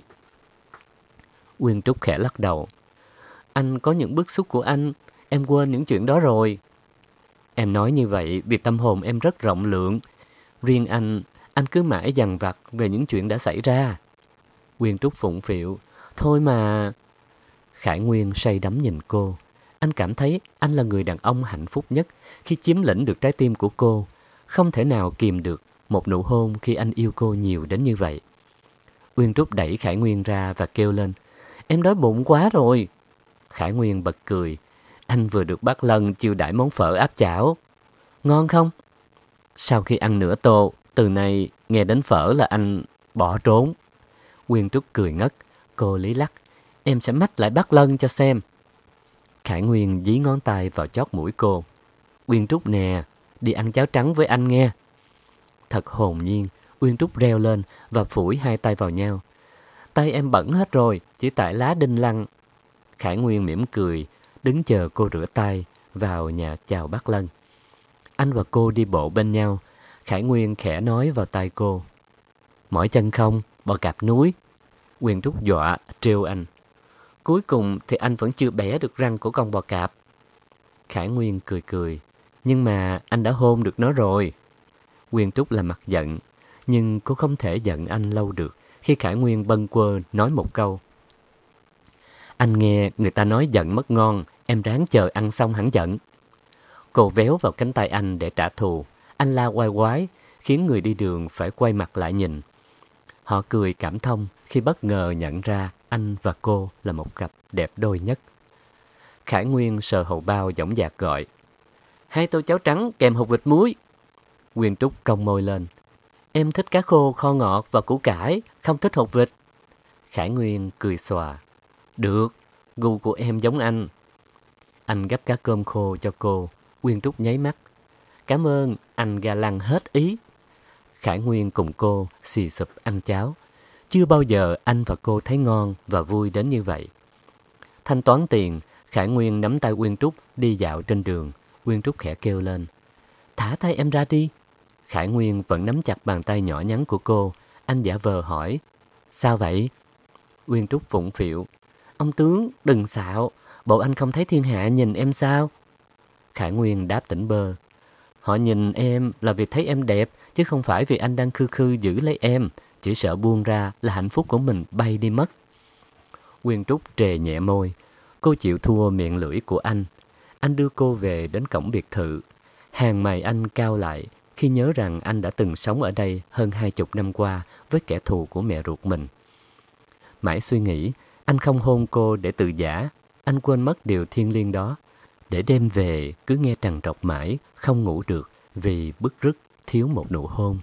Uyên Trúc khẽ lắc đầu. Anh có những bức xúc của anh, em quên những chuyện đó rồi. Em nói như vậy vì tâm hồn em rất rộng lượng. Riêng anh cứ mãi dằn vặt về những chuyện đã xảy ra. Uyên Trúc phụng phịu. Thôi mà. Khải Nguyên say đắm nhìn cô. Anh cảm thấy anh là người đàn ông hạnh phúc nhất khi chiếm lĩnh được trái tim của cô. Không thể nào kìm được một nụ hôn khi anh yêu cô nhiều đến như vậy. Uyên Trúc đẩy Khải Nguyên ra và kêu lên. Em đói bụng quá rồi. Khải Nguyên bật cười. Anh vừa được bác Lân chiêu đãi món phở áp chảo. Ngon không? Sau khi ăn nửa tô, từ nay nghe đến phở là anh bỏ trốn. Uyên Trúc cười ngất. Cô lý lắc. Em sẽ mách lại bác Lân cho xem. Khải Nguyên dí ngón tay vào chót mũi cô. Uyên Trúc nè, đi ăn cháo trắng với anh nghe. Thật hồn nhiên, Uyên Trúc reo lên và phủi hai tay vào nhau. Tay em bẩn hết rồi, chỉ tại lá đinh lăng. Khải Nguyên mỉm cười, đứng chờ cô rửa tay, vào nhà chào bác Lân. Anh và cô đi bộ bên nhau. Khải Nguyên khẽ nói vào tai cô: "Mỏi chân không? Bò cạp núi." Nguyên Trúc dọa, trêu anh. Cuối cùng thì anh vẫn chưa bẻ được răng của con bò cạp. Khải Nguyên cười cười. Nhưng mà anh đã hôn được nó rồi. Nguyên Trúc là mặt giận, nhưng cô không thể giận anh lâu được khi Khải Nguyên bâng quơ nói một câu: "Anh nghe người ta nói giận mất ngon, em ráng chờ ăn xong hẳn giận." Cô véo vào cánh tay anh để trả thù. Anh la oai oái, khiến người đi đường phải quay mặt lại nhìn. Họ cười cảm thông khi bất ngờ nhận ra anh và cô là một cặp đẹp đôi nhất. Khải Nguyên sờ hầu bao dõng dạc gọi: "Hai tô cháo trắng kèm hột vịt muối." Nguyên Trúc cong môi lên: "Em thích cá khô kho ngọt và củ cải, không thích hột vịt." Khải Nguyên cười xòa: "Được, gu của em giống anh." Anh gắp cá cơm khô cho cô. Nguyên Trúc nháy mắt: "Cảm ơn, anh ga lăng hết ý." Khải Nguyên cùng cô xì xụp ăn cháo. Chưa bao giờ anh và cô thấy ngon và vui đến như vậy. Thanh toán tiền, Khải Nguyên nắm tay Nguyên Trúc đi dạo trên đường. Nguyên Trúc khẽ kêu lên: "Thả tay em ra đi." Khải Nguyên vẫn nắm chặt bàn tay nhỏ nhắn của cô. Anh giả vờ hỏi: "Sao vậy?" Nguyên Trúc phụng phịu: "Ông tướng, đừng xạo. Bộ anh không thấy thiên hạ nhìn em sao?" Khải Nguyên đáp tỉnh bơ: "Họ nhìn em là vì thấy em đẹp, chứ không phải vì anh đang khư khư giữ lấy em. Chỉ sợ buông ra là hạnh phúc của mình bay đi mất." Nguyên Trúc trề nhẹ môi. Cô chịu thua miệng lưỡi của anh. Anh đưa cô về đến cổng biệt thự. Hàng mày anh cau lại khi nhớ rằng anh đã từng sống ở đây hơn 20 năm qua với kẻ thù của mẹ ruột mình. Mãi suy nghĩ, anh không hôn cô để tự giả. Anh quên mất điều thiêng liêng đó. Để đêm về cứ nghe trằn trọc mãi, không ngủ được vì bứt rứt thiếu một nụ hôn.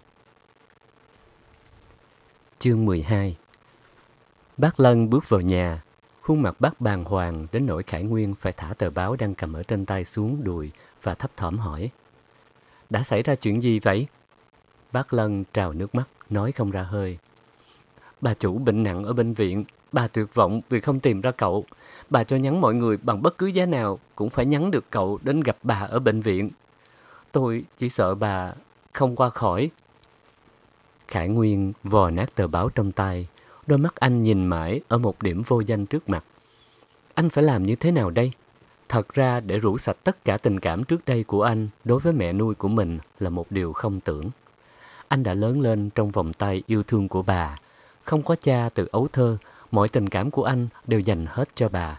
Chương 12. Bác Lân bước vào nhà. Khuôn mặt bác bàng hoàng đến nỗi Khải Nguyên phải thả tờ báo đang cầm ở trên tay xuống đùi và thấp thỏm hỏi: "Đã xảy ra chuyện gì vậy?" Bác Lân trào nước mắt, nói không ra hơi: "Bà chủ bệnh nặng ở bệnh viện. Bà tuyệt vọng vì không tìm ra cậu. Bà cho nhắn mọi người bằng bất cứ giá nào cũng phải nhắn được cậu đến gặp bà ở bệnh viện. Tôi chỉ sợ bà không qua khỏi." Khải Nguyên vò nát tờ báo trong tay. Đôi mắt anh nhìn mãi ở một điểm vô danh trước mặt. Anh phải làm như thế nào đây? Thật ra để rũ sạch tất cả tình cảm trước đây của anh đối với mẹ nuôi của mình là một điều không tưởng. Anh đã lớn lên trong vòng tay yêu thương của bà. Không có cha từ ấu thơ, mọi tình cảm của anh đều dành hết cho bà.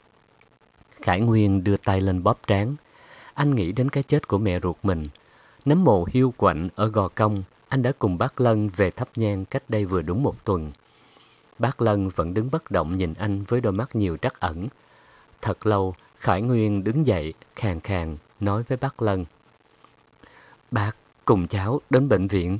Khải Nguyên đưa tay lên bóp trán. Anh nghĩ đến cái chết của mẹ ruột mình. Nấm mồ hiu quạnh ở Gò Công, anh đã cùng bác Lân về thắp nhang cách đây vừa đúng 1 tuần. Bác Lân vẫn đứng bất động nhìn anh với đôi mắt nhiều trắc ẩn. Thật lâu, Khải Nguyên đứng dậy, khàn khàn, nói với bác Lân: "Bác cùng cháu đến bệnh viện."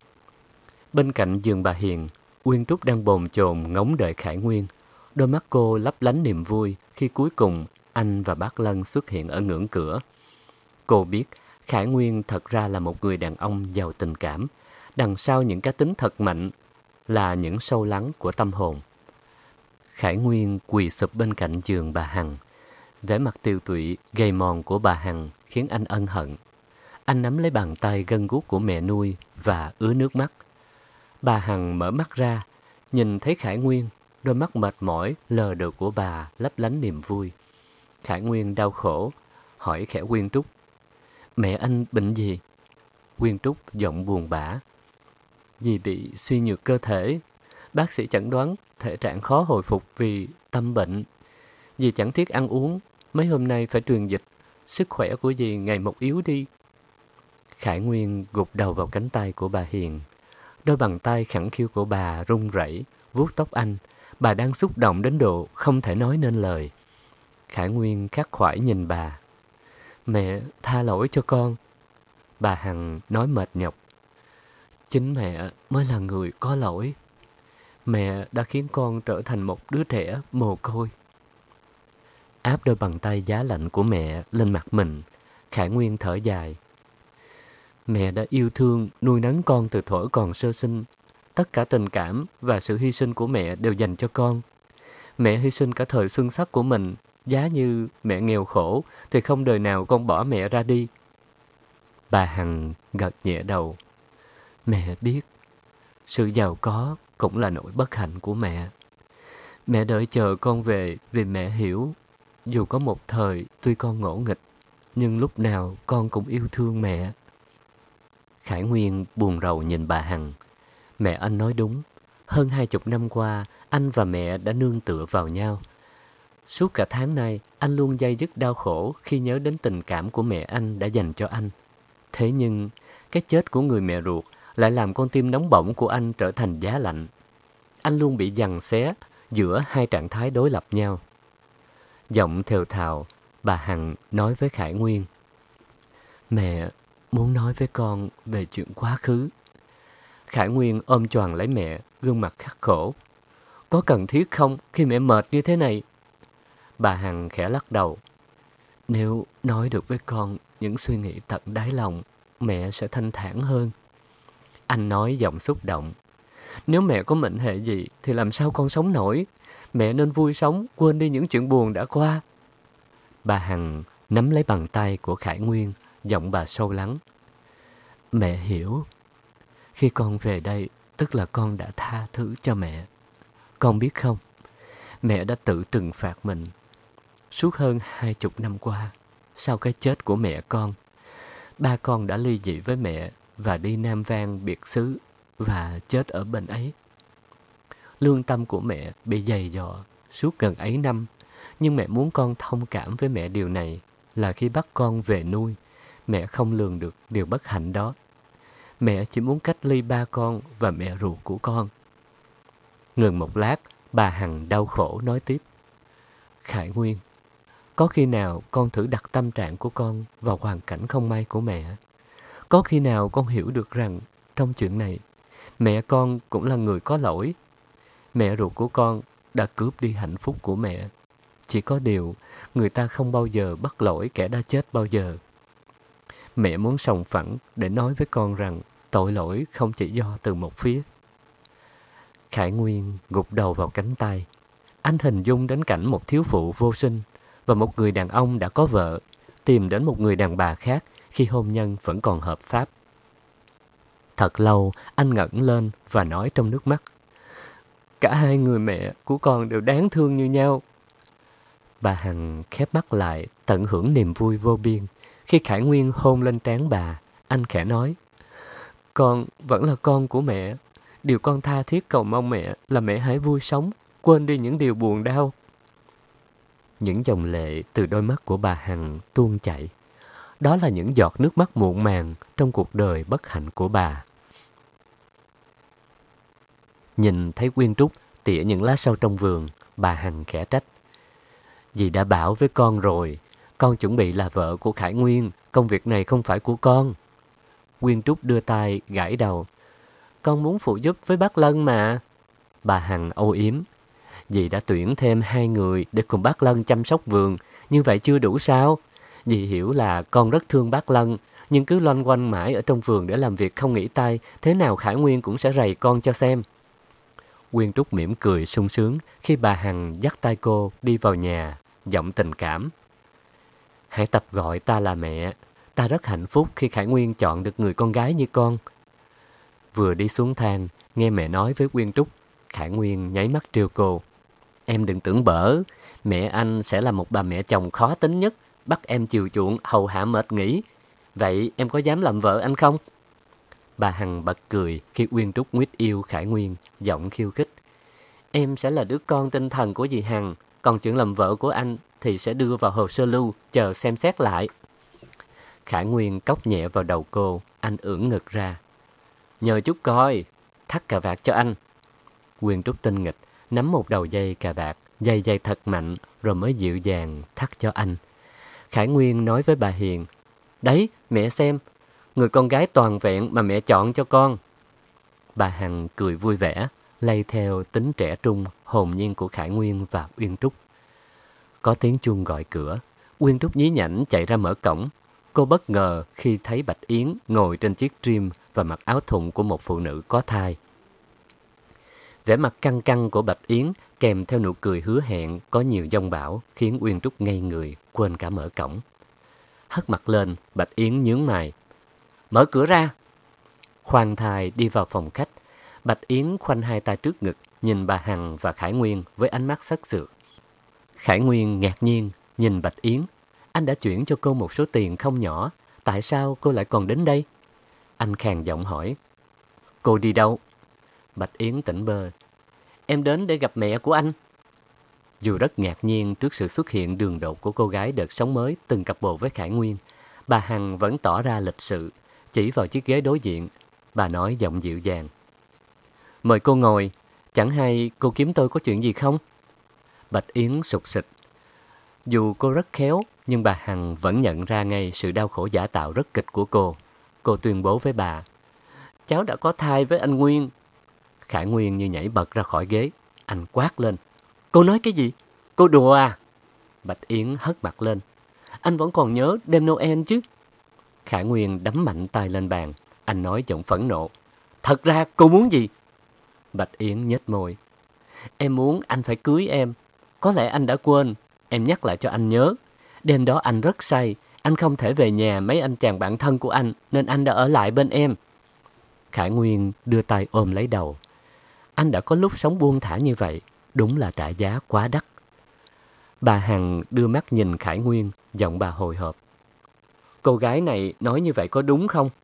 Bên cạnh giường bà Hiền, Nguyên Trúc đang bồn chồn ngóng đợi Khải Nguyên. Đôi mắt cô lấp lánh niềm vui khi cuối cùng anh và bác Lân xuất hiện ở ngưỡng cửa. Cô biết Khải Nguyên thật ra là một người đàn ông giàu tình cảm. Đằng sau những cá tính thật mạnh là những sâu lắng của tâm hồn. Khải Nguyên quỳ sụp bên cạnh giường bà Hằng. Vẻ mặt tiều tụy, gầy mòn của bà Hằng khiến anh ân hận. Anh nắm lấy bàn tay gân guốc của mẹ nuôi và ứa nước mắt. Bà Hằng mở mắt ra, nhìn thấy Khải Nguyên, đôi mắt mệt mỏi lờ đờ của bà lấp lánh niềm vui. Khải Nguyên đau khổ, hỏi khẽ Nguyên Trúc: "Mẹ anh bệnh gì?" Nguyên Trúc giọng buồn bã: "Dì bị suy nhược cơ thể. Bác sĩ chẩn đoán thể trạng khó hồi phục vì tâm bệnh. Dì chẳng thiết ăn uống, mấy hôm nay phải truyền dịch. Sức khỏe của dì ngày một yếu đi." Khải Nguyên gục đầu vào cánh tay của bà Hiền. Đôi bàn tay khẳng khiu của bà run rẩy, vuốt tóc anh. Bà đang xúc động đến độ không thể nói nên lời. Khải Nguyên khắc khoải nhìn bà: "Mẹ tha lỗi cho con." Bà Hằng nói mệt nhọc: "Chính mẹ mới là người có lỗi. Mẹ đã khiến con trở thành một đứa trẻ mồ côi." Áp đôi bàn tay giá lạnh của mẹ lên mặt mình, Khải Nguyên thở dài: "Mẹ đã yêu thương, nuôi nấng con từ thuở còn sơ sinh. Tất cả tình cảm và sự hy sinh của mẹ đều dành cho con. Mẹ hy sinh cả thời xuân sắc của mình. Giá như mẹ nghèo khổ thì không đời nào con bỏ mẹ ra đi." Bà Hằng gật nhẹ đầu. Mẹ biết, sự giàu có cũng là nỗi bất hạnh của mẹ. Mẹ đợi chờ con về vì mẹ hiểu, dù có một thời tuy con ngỗ nghịch, nhưng lúc nào con cũng yêu thương mẹ. Khải Nguyên buồn rầu nhìn bà Hằng. Mẹ anh nói đúng, hơn 20 năm qua, anh và mẹ đã nương tựa vào nhau. Suốt cả tháng nay, anh luôn day dứt đau khổ khi nhớ đến tình cảm của mẹ anh đã dành cho anh. Thế nhưng, cái chết của người mẹ ruột lại làm con tim nóng bỏng của anh trở thành giá lạnh. Anh luôn bị giằng xé giữa hai trạng thái đối lập nhau. Giọng thều thào, bà Hằng nói với Khải Nguyên. Mẹ muốn nói với con về chuyện quá khứ. Khải Nguyên ôm choàng lấy mẹ, gương mặt khắc khổ. Có cần thiết không khi mẹ mệt như thế này? Bà Hằng khẽ lắc đầu. Nếu nói được với con những suy nghĩ tận đáy lòng, mẹ sẽ thanh thản hơn. Anh nói giọng xúc động. Nếu mẹ có mệnh hệ gì thì làm sao con sống nổi? Mẹ nên vui sống, quên đi những chuyện buồn đã qua. Bà Hằng nắm lấy bàn tay của Khải Nguyên, giọng bà sâu lắng. Mẹ hiểu. Khi con về đây, tức là con đã tha thứ cho mẹ. Con biết không, mẹ đã tự trừng phạt mình. Suốt hơn 20 năm qua, sau cái chết của mẹ con, ba con đã ly dị với mẹ và đi Nam Vang biệt xứ và chết ở bên ấy. Lương tâm của mẹ bị dày dò suốt gần ấy năm, nhưng mẹ muốn con thông cảm với mẹ điều này là khi bắt con về nuôi, mẹ không lường được điều bất hạnh đó. Mẹ chỉ muốn cách ly ba con và mẹ ruột của con. Ngừng một lát, bà Hằng đau khổ nói tiếp. Khải Nguyên, có khi nào con thử đặt tâm trạng của con vào hoàn cảnh không may của mẹ? Có khi nào con hiểu được rằng trong chuyện này, mẹ con cũng là người có lỗi? Mẹ ruột của con đã cướp đi hạnh phúc của mẹ. Chỉ có điều, người ta không bao giờ bắt lỗi kẻ đã chết bao giờ. Mẹ muốn sòng phẳng để nói với con rằng tội lỗi không chỉ do từ một phía. Khải Nguyên gục đầu vào cánh tay. Anh hình dung đến cảnh một thiếu phụ vô sinh và một người đàn ông đã có vợ tìm đến một người đàn bà khác khi hôn nhân vẫn còn hợp pháp. Thật lâu, anh ngẩng lên và nói trong nước mắt. Cả hai người mẹ của con đều đáng thương như nhau. Bà Hằng khép mắt lại, tận hưởng niềm vui vô biên. Khi Khải Nguyên hôn lên trán bà, anh khẽ nói. Con vẫn là con của mẹ. Điều con tha thiết cầu mong mẹ là mẹ hãy vui sống, quên đi những điều buồn đau. Những dòng lệ từ đôi mắt của bà Hằng tuôn chảy. Đó là những giọt nước mắt muộn màng trong cuộc đời bất hạnh của bà. Nhìn thấy Quyên Trúc tỉa những lá sâu trong vườn, bà Hằng khẽ trách. Dì đã bảo với con rồi, con chuẩn bị là vợ của Khải Nguyên, công việc này không phải của con. Quyên Trúc đưa tay gãi đầu. Con muốn phụ giúp với bác Lân mà. Bà Hằng âu yếm. Dì đã tuyển thêm 2 người để cùng bác Lân chăm sóc vườn, như vậy chưa đủ sao? Dì hiểu là con rất thương bác Lân, nhưng cứ loanh quanh mãi ở trong vườn để làm việc không nghỉ tay, thế nào Khải Nguyên cũng sẽ rầy con cho xem. Quyên Trúc mỉm cười sung sướng khi bà Hằng dắt tay cô đi vào nhà, giọng tình cảm. Hãy tập gọi ta là mẹ. Ta rất hạnh phúc khi Khải Nguyên chọn được người con gái như con. Vừa đi xuống thang, nghe mẹ nói với Quyên Trúc, Khải Nguyên nháy mắt trêu cô. Em đừng tưởng bở, mẹ anh sẽ là một bà mẹ chồng khó tính nhất, bắt em chiều chuộng, hầu hạ mệt nghỉ. Vậy em có dám làm vợ anh không? Bà Hằng bật cười khi Quyên Trúc nguyết yêu Khải Nguyên, giọng khiêu khích. Em sẽ là đứa con tinh thần của dì Hằng, còn chuyện làm vợ của anh thì sẽ đưa vào hồ sơ lưu, chờ xem xét lại. Khải Nguyên cốc nhẹ vào đầu cô, anh ưỡn ngực ra. Nhờ chút coi, thắt cà vạt cho anh. Quyên Trúc tinh nghịch, nắm một đầu dây cà vạt, dây thật mạnh, rồi mới dịu dàng thắt cho anh. Khải Nguyên nói với bà Hiền, đấy, mẹ xem, người con gái toàn vẹn mà mẹ chọn cho con. Bà Hằng cười vui vẻ, lay theo tính trẻ trung, hồn nhiên của Khải Nguyên và Uyên Trúc. Có tiếng chuông gọi cửa, Uyên Trúc nhí nhảnh chạy ra mở cổng. Cô bất ngờ khi thấy Bạch Yến ngồi trên chiếc trim và mặc áo thụng của một phụ nữ có thai. Vẻ mặt căng căng của Bạch Yến kèm theo nụ cười hứa hẹn có nhiều dông bão khiến Uyên Trúc ngây người, quên cả mở cổng. Hất mặt lên, Bạch Yến nhướng mày. mở cửa ra. Khoan thai đi vào phòng khách. Bạch Yến khoanh hai tay trước ngực, nhìn bà Hằng và Khải Nguyên với ánh mắt sắc sược. Khải Nguyên ngạc nhiên nhìn Bạch Yến. Anh đã chuyển cho cô một số tiền không nhỏ. Tại sao cô lại còn đến đây? Anh khàn giọng hỏi. Cô đi đâu? Bạch Yến tỉnh bơ. Em đến để gặp mẹ của anh. Dù rất ngạc nhiên trước sự xuất hiện đường đột của cô gái đợt sống mới từng cặp bồ với Khải Nguyên, bà Hằng vẫn tỏ ra lịch sự, chỉ vào chiếc ghế đối diện. Bà nói giọng dịu dàng. Mời cô ngồi, chẳng hay cô kiếm tôi có chuyện gì không? Bạch Yến sụt sịt. Dù cô rất khéo, nhưng bà Hằng vẫn nhận ra ngay sự đau khổ giả tạo rất kịch của cô. Cô tuyên bố với bà. Cháu đã có thai với anh Nguyên. Khải Nguyên như nhảy bật ra khỏi ghế. Anh quát lên. Cô nói cái gì? Cô đùa à? Bạch Yến hất mặt lên. Anh vẫn còn nhớ đêm Noel chứ? Khải Nguyên đấm mạnh tay lên bàn. Anh nói giọng phẫn nộ. Thật ra cô muốn gì? Bạch Yến nhếch môi. Em muốn anh phải cưới em. Có lẽ anh đã quên. Em nhắc lại cho anh nhớ. Đêm đó anh rất say. Anh không thể về nhà mấy anh chàng bạn thân của anh, nên anh đã ở lại bên em. Khải Nguyên đưa tay ôm lấy đầu. Anh đã có lúc sống buông thả như vậy. Đúng là trả giá quá đắt. Bà Hằng đưa mắt nhìn Khải Nguyên, giọng bà hồi hộp. Cô gái này nói như vậy có đúng không?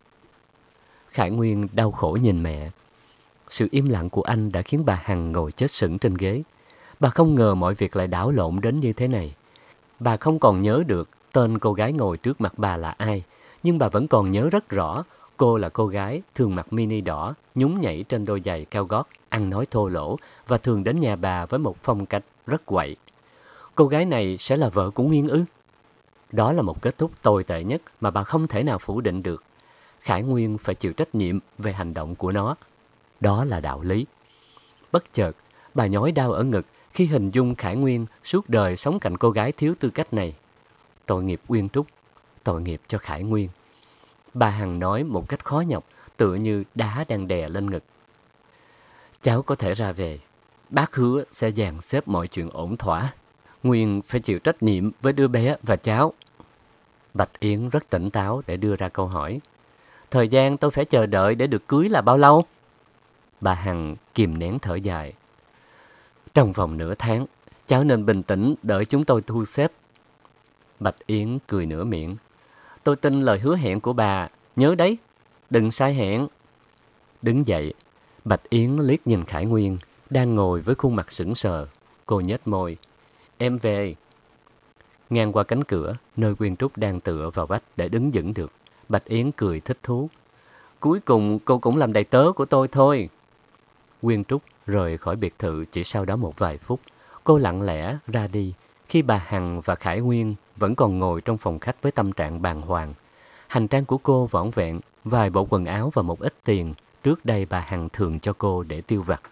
Khải Nguyên đau khổ nhìn mẹ. Sự im lặng của anh đã khiến bà Hằng ngồi chết sững trên ghế. Bà không ngờ mọi việc lại đảo lộn đến như thế này. Bà không còn nhớ được tên cô gái ngồi trước mặt bà là ai, nhưng bà vẫn còn nhớ rất rõ cô là cô gái thường mặc mini đỏ, nhún nhảy trên đôi giày cao gót, ăn nói thô lỗ và thường đến nhà bà với một phong cách rất quậy. Cô gái này sẽ là vợ của Nguyên ư? Đó là một kết thúc tồi tệ nhất mà bà không thể nào phủ định được. Khải Nguyên phải chịu trách nhiệm về hành động của nó. Đó là đạo lý. Bất chợt, bà nhói đau ở ngực khi hình dung Khải Nguyên suốt đời sống cạnh cô gái thiếu tư cách này. Tội nghiệp Uyên Trúc, tội nghiệp cho Khải Nguyên. Bà Hằng nói một cách khó nhọc, tựa như đá đang đè lên ngực. Cháu có thể ra về. Bác hứa sẽ dàn xếp mọi chuyện ổn thỏa. Nguyên phải chịu trách nhiệm với đứa bé và cháu. Bạch Yến rất tỉnh táo để đưa ra câu hỏi. Thời gian tôi phải chờ đợi để được cưới là bao lâu? Bà Hằng kìm nén thở dài. Trong vòng nửa tháng, cháu nên bình tĩnh đợi chúng tôi thu xếp. Bạch Yến cười nửa miệng. Tôi tin lời hứa hẹn của bà. Nhớ đấy, đừng sai hẹn. Đứng dậy, Bạch Yến liếc nhìn Khải Nguyên, đang ngồi với khuôn mặt sững sờ. Cô nhếch môi. Em về. Ngang qua cánh cửa, nơi Uyên Trúc đang tựa vào vách để đứng vững được, Bạch Yến cười thích thú. Cuối cùng cô cũng làm đầy tớ của tôi thôi. Uyên Trúc rời khỏi biệt thự chỉ sau đó một vài phút. Cô lặng lẽ ra đi khi bà Hằng và Khải Nguyên vẫn còn ngồi trong phòng khách với tâm trạng bàng hoàng. Hành trang của cô vỏn vẹn, vài bộ quần áo và một ít tiền trước đây bà Hằng thường cho cô để tiêu vặt.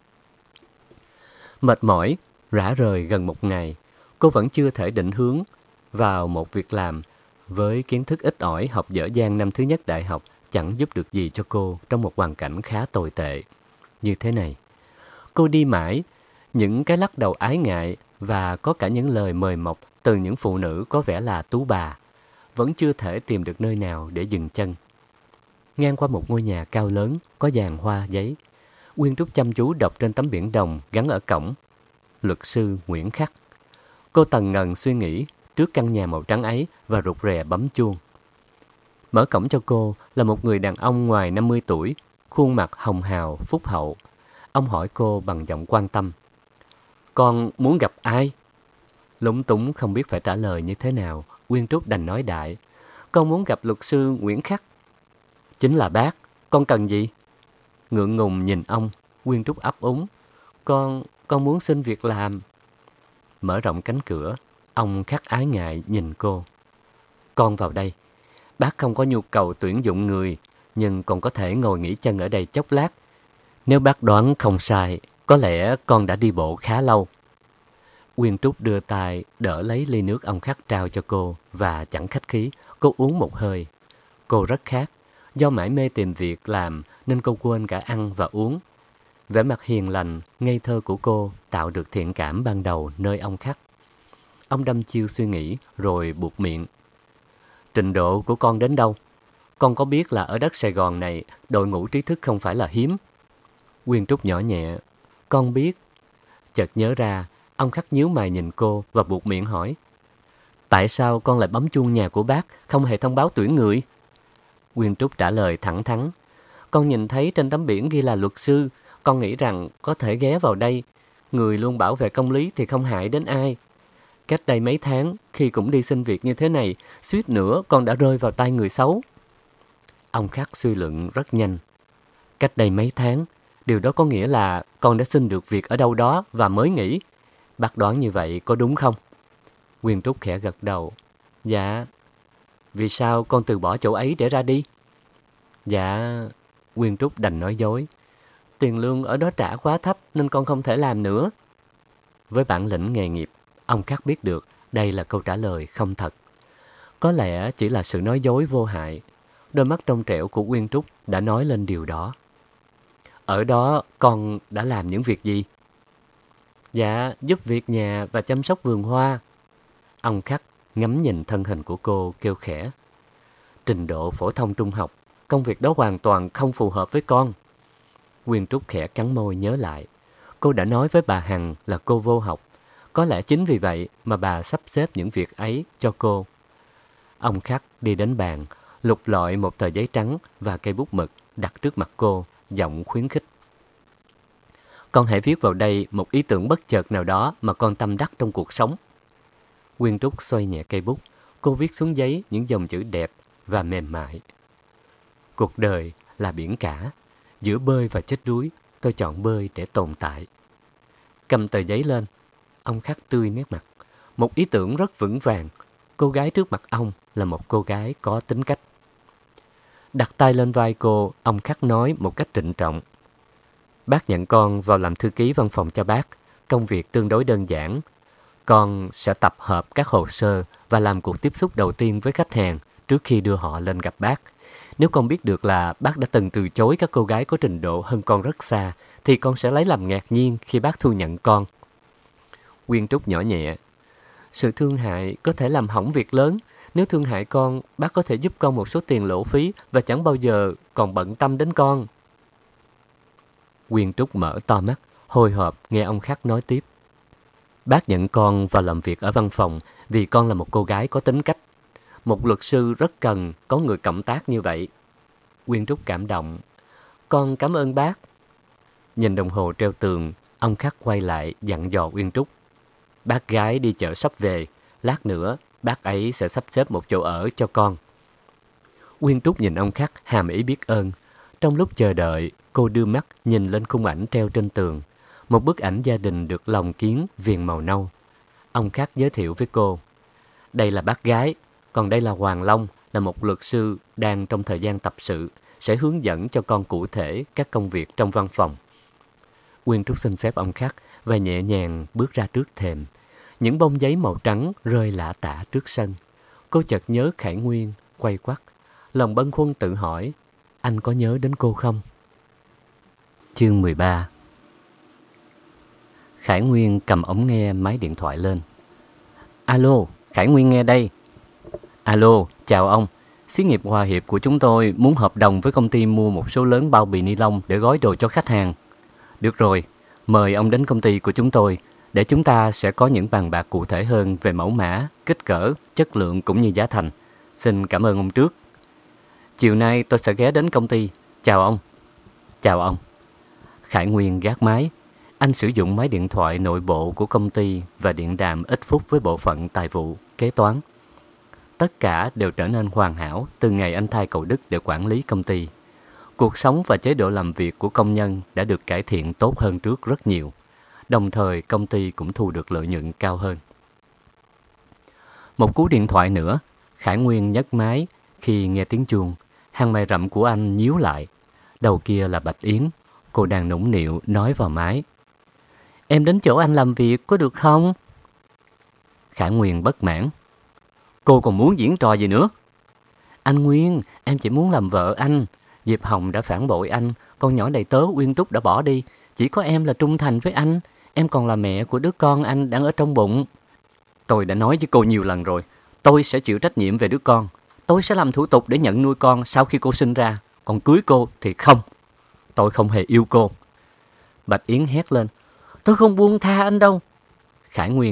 Mệt mỏi, rã rời gần một ngày, cô vẫn chưa thể định hướng vào một việc làm. Với kiến thức ít ỏi, học dở dang năm thứ nhất đại học chẳng giúp được gì cho cô trong một hoàn cảnh khá tồi tệ như thế này. Cô đi mãi, những cái lắc đầu ái ngại và có cả những lời mời mọc từ những phụ nữ có vẻ là tú bà, vẫn chưa thể tìm được nơi nào để dừng chân. Ngang qua một ngôi nhà cao lớn có dàn hoa giấy, Uyên Trúc chăm chú đọc trên tấm biển đồng gắn ở cổng. Luật sư Nguyễn Khắc. Cô tần ngần suy nghĩ trước căn nhà màu trắng ấy và rụt rè bấm chuông. Mở cổng cho cô là một người đàn ông ngoài 50 tuổi, khuôn mặt hồng hào, phúc hậu. Ông hỏi cô bằng giọng quan tâm. Con muốn gặp ai? Lúng túng không biết phải trả lời như thế nào, Uyên Trúc đành nói đại. Con muốn gặp luật sư Nguyễn Khắc. Chính là bác, con cần gì? Ngượng ngùng nhìn ông, Uyên Trúc ấp úng. Con muốn xin việc làm. Mở rộng cánh cửa, ông Khắc ái ngại nhìn cô. Con vào đây. Bác không có nhu cầu tuyển dụng người, nhưng còn có thể ngồi nghỉ chân ở đây chốc lát. Nếu bác đoán không sai, có lẽ con đã đi bộ khá lâu. Uyên Trúc đưa tay đỡ lấy ly nước ông Khắc trao cho cô và chẳng khách khí, cô uống một hơi. Cô rất khát, do mải mê tìm việc làm nên cô quên cả ăn và uống. Vẻ mặt hiền lành, ngây thơ của cô tạo được thiện cảm ban đầu nơi ông Khắc. Ông đăm chiêu suy nghĩ rồi buột miệng. Trình độ của con đến đâu? con có biết là ở đất Sài Gòn này, đội ngũ trí thức không phải là hiếm. Quyên Trúc nhỏ nhẹ, con biết. Chợt nhớ ra, ông Khắc nhíu mày nhìn cô và buột miệng hỏi, tại sao con lại bấm chuông nhà của bác, không hề thông báo tuyển người? Quyên Trúc trả lời thẳng thắn, con nhìn thấy trên tấm biển ghi là luật sư, con nghĩ rằng có thể ghé vào đây. Người luôn bảo vệ công lý thì không hại đến ai. Cách đây mấy tháng, khi cũng đi xin việc như thế này, suýt nữa con đã rơi vào tay người xấu. Ông Khắc suy luận rất nhanh. Cách đây mấy tháng, điều đó có nghĩa là con đã xin được việc ở đâu đó và mới nghỉ. Bác đoán như vậy có đúng không? Quyên Trúc khẽ gật đầu. Dạ. Vì sao con từ bỏ chỗ ấy để ra đi? Dạ, Quyên Trúc đành nói dối. Tiền lương ở đó trả quá thấp nên con không thể làm nữa. Với bản lĩnh nghề nghiệp, ông Khắc biết được đây là câu trả lời không thật. Có lẽ chỉ là sự nói dối vô hại. Đôi mắt trong trẻo của Quyên Trúc đã nói lên điều đó. Ở đó con đã làm những việc gì? Dạ, giúp việc nhà và chăm sóc vườn hoa. Ông Khắc ngắm nhìn thân hình của cô kêu khẽ. Trình độ phổ thông trung học, công việc đó hoàn toàn không phù hợp với con. Quyên Trúc khẽ cắn môi nhớ lại. Cô đã nói với bà Hằng là cô vô học. Có lẽ chính vì vậy mà bà sắp xếp những việc ấy cho cô. Ông Khắc đi đến bàn, lục lọi một tờ giấy trắng và cây bút mực đặt trước mặt cô, giọng khuyến khích. Con hãy viết vào đây một ý tưởng bất chợt nào đó mà con tâm đắc trong cuộc sống. Quyên Trúc xoay nhẹ cây bút, cô viết xuống giấy những dòng chữ đẹp và mềm mại. Cuộc đời là biển cả, giữa bơi và chết đuối, tôi chọn bơi để tồn tại. Cầm tờ giấy lên, ông Khắc tươi nét mặt. Một ý tưởng rất vững vàng, cô gái trước mặt ông là một cô gái có tính cách. Đặt tay lên vai cô, ông Khắc nói một cách trịnh trọng. Bác nhận con vào làm thư ký văn phòng cho bác, công việc tương đối đơn giản. Con sẽ tập hợp các hồ sơ và làm cuộc tiếp xúc đầu tiên với khách hàng trước khi đưa họ lên gặp bác. Nếu con biết được là bác đã từng từ chối các cô gái có trình độ hơn con rất xa, thì con sẽ lấy làm ngạc nhiên khi bác thu nhận con. Quyên Trúc nhỏ nhẹ. Sự thương hại có thể làm hỏng việc lớn. Nếu thương hại con, bác có thể giúp con một số tiền lộ phí và chẳng bao giờ còn bận tâm đến con. Quyên Trúc mở to mắt, hồi hộp nghe ông Khắc nói tiếp. Bác nhận con vào làm việc ở văn phòng vì con là một cô gái có tính cách. Một luật sư rất cần có người cộng tác như vậy. Quyên Trúc cảm động. Con cảm ơn bác. Nhìn đồng hồ treo tường, ông Khắc quay lại dặn dò Quyên Trúc. Bác gái đi chợ sắp về, lát nữa bác ấy sẽ sắp xếp một chỗ ở cho con. Quyên Trúc nhìn ông Khắc hàm ý biết ơn. Trong lúc chờ đợi, cô đưa mắt nhìn lên khung ảnh treo trên tường. Một bức ảnh gia đình được lồng kiếng viền màu nâu. Ông Khắc giới thiệu với cô. Đây là bác gái, còn đây là Hoàng Long, là một luật sư đang trong thời gian tập sự, sẽ hướng dẫn cho con cụ thể các công việc trong văn phòng. Quyên Trúc xin phép ông Khắc và nhẹ nhàng bước ra trước thềm. Những bông giấy màu trắng rơi lả tả trước sân. Cô chợt nhớ Khải Nguyên, quay quắt. Lòng bâng khuâng tự hỏi, anh có nhớ đến cô không? Chương 13. Khải Nguyên cầm ống nghe máy điện thoại lên. Alo, Khải Nguyên nghe đây. Alo, chào ông. Xí nghiệp Hòa Hiệp của chúng tôi muốn hợp đồng với công ty mua một số lớn bao bì ni lông để gói đồ cho khách hàng. Được rồi, mời ông đến công ty của chúng tôi để chúng ta sẽ có những bàn bạc cụ thể hơn về mẫu mã, kích cỡ, chất lượng cũng như giá thành. Xin cảm ơn ông trước. Chiều nay tôi sẽ ghé đến công ty. Chào ông. Chào ông. Khải Nguyên gác máy. Anh sử dụng máy điện thoại nội bộ của công ty và điện đàm ít phút với bộ phận tài vụ, kế toán. Tất cả đều trở nên hoàn hảo từ ngày anh thay cậu Đức để quản lý công ty. Cuộc sống và chế độ làm việc của công nhân đã được cải thiện tốt hơn trước rất nhiều. Đồng thời công ty cũng thu được lợi nhuận cao hơn. Một cú điện thoại nữa, Khải Nguyên nhấc máy khi nghe tiếng chuông. Hàng mày rậm của anh nhíu lại. Đầu kia là Bạch Yến. Cô đang nũng nịu nói vào máy. Em đến chỗ anh làm việc có được không? Khải Nguyên bất mãn. Cô còn muốn diễn trò gì nữa? Anh Nguyên, em chỉ muốn làm vợ anh. Diệp Hồng đã phản bội anh, con nhỏ đầy tớ Uyên Trúc đã bỏ đi. Chỉ có em là trung thành với anh. Em còn là mẹ của đứa con anh đang ở trong bụng. Tôi đã nói với cô nhiều lần rồi, tôi sẽ chịu trách nhiệm về đứa con. tôi sẽ làm thủ tục để nhận nuôi con sau khi cô sinh ra. Còn cưới cô thì không. Tôi không hề yêu cô. Bạch Yến hét lên. Tôi không buông tha anh đâu. Khải Nguyên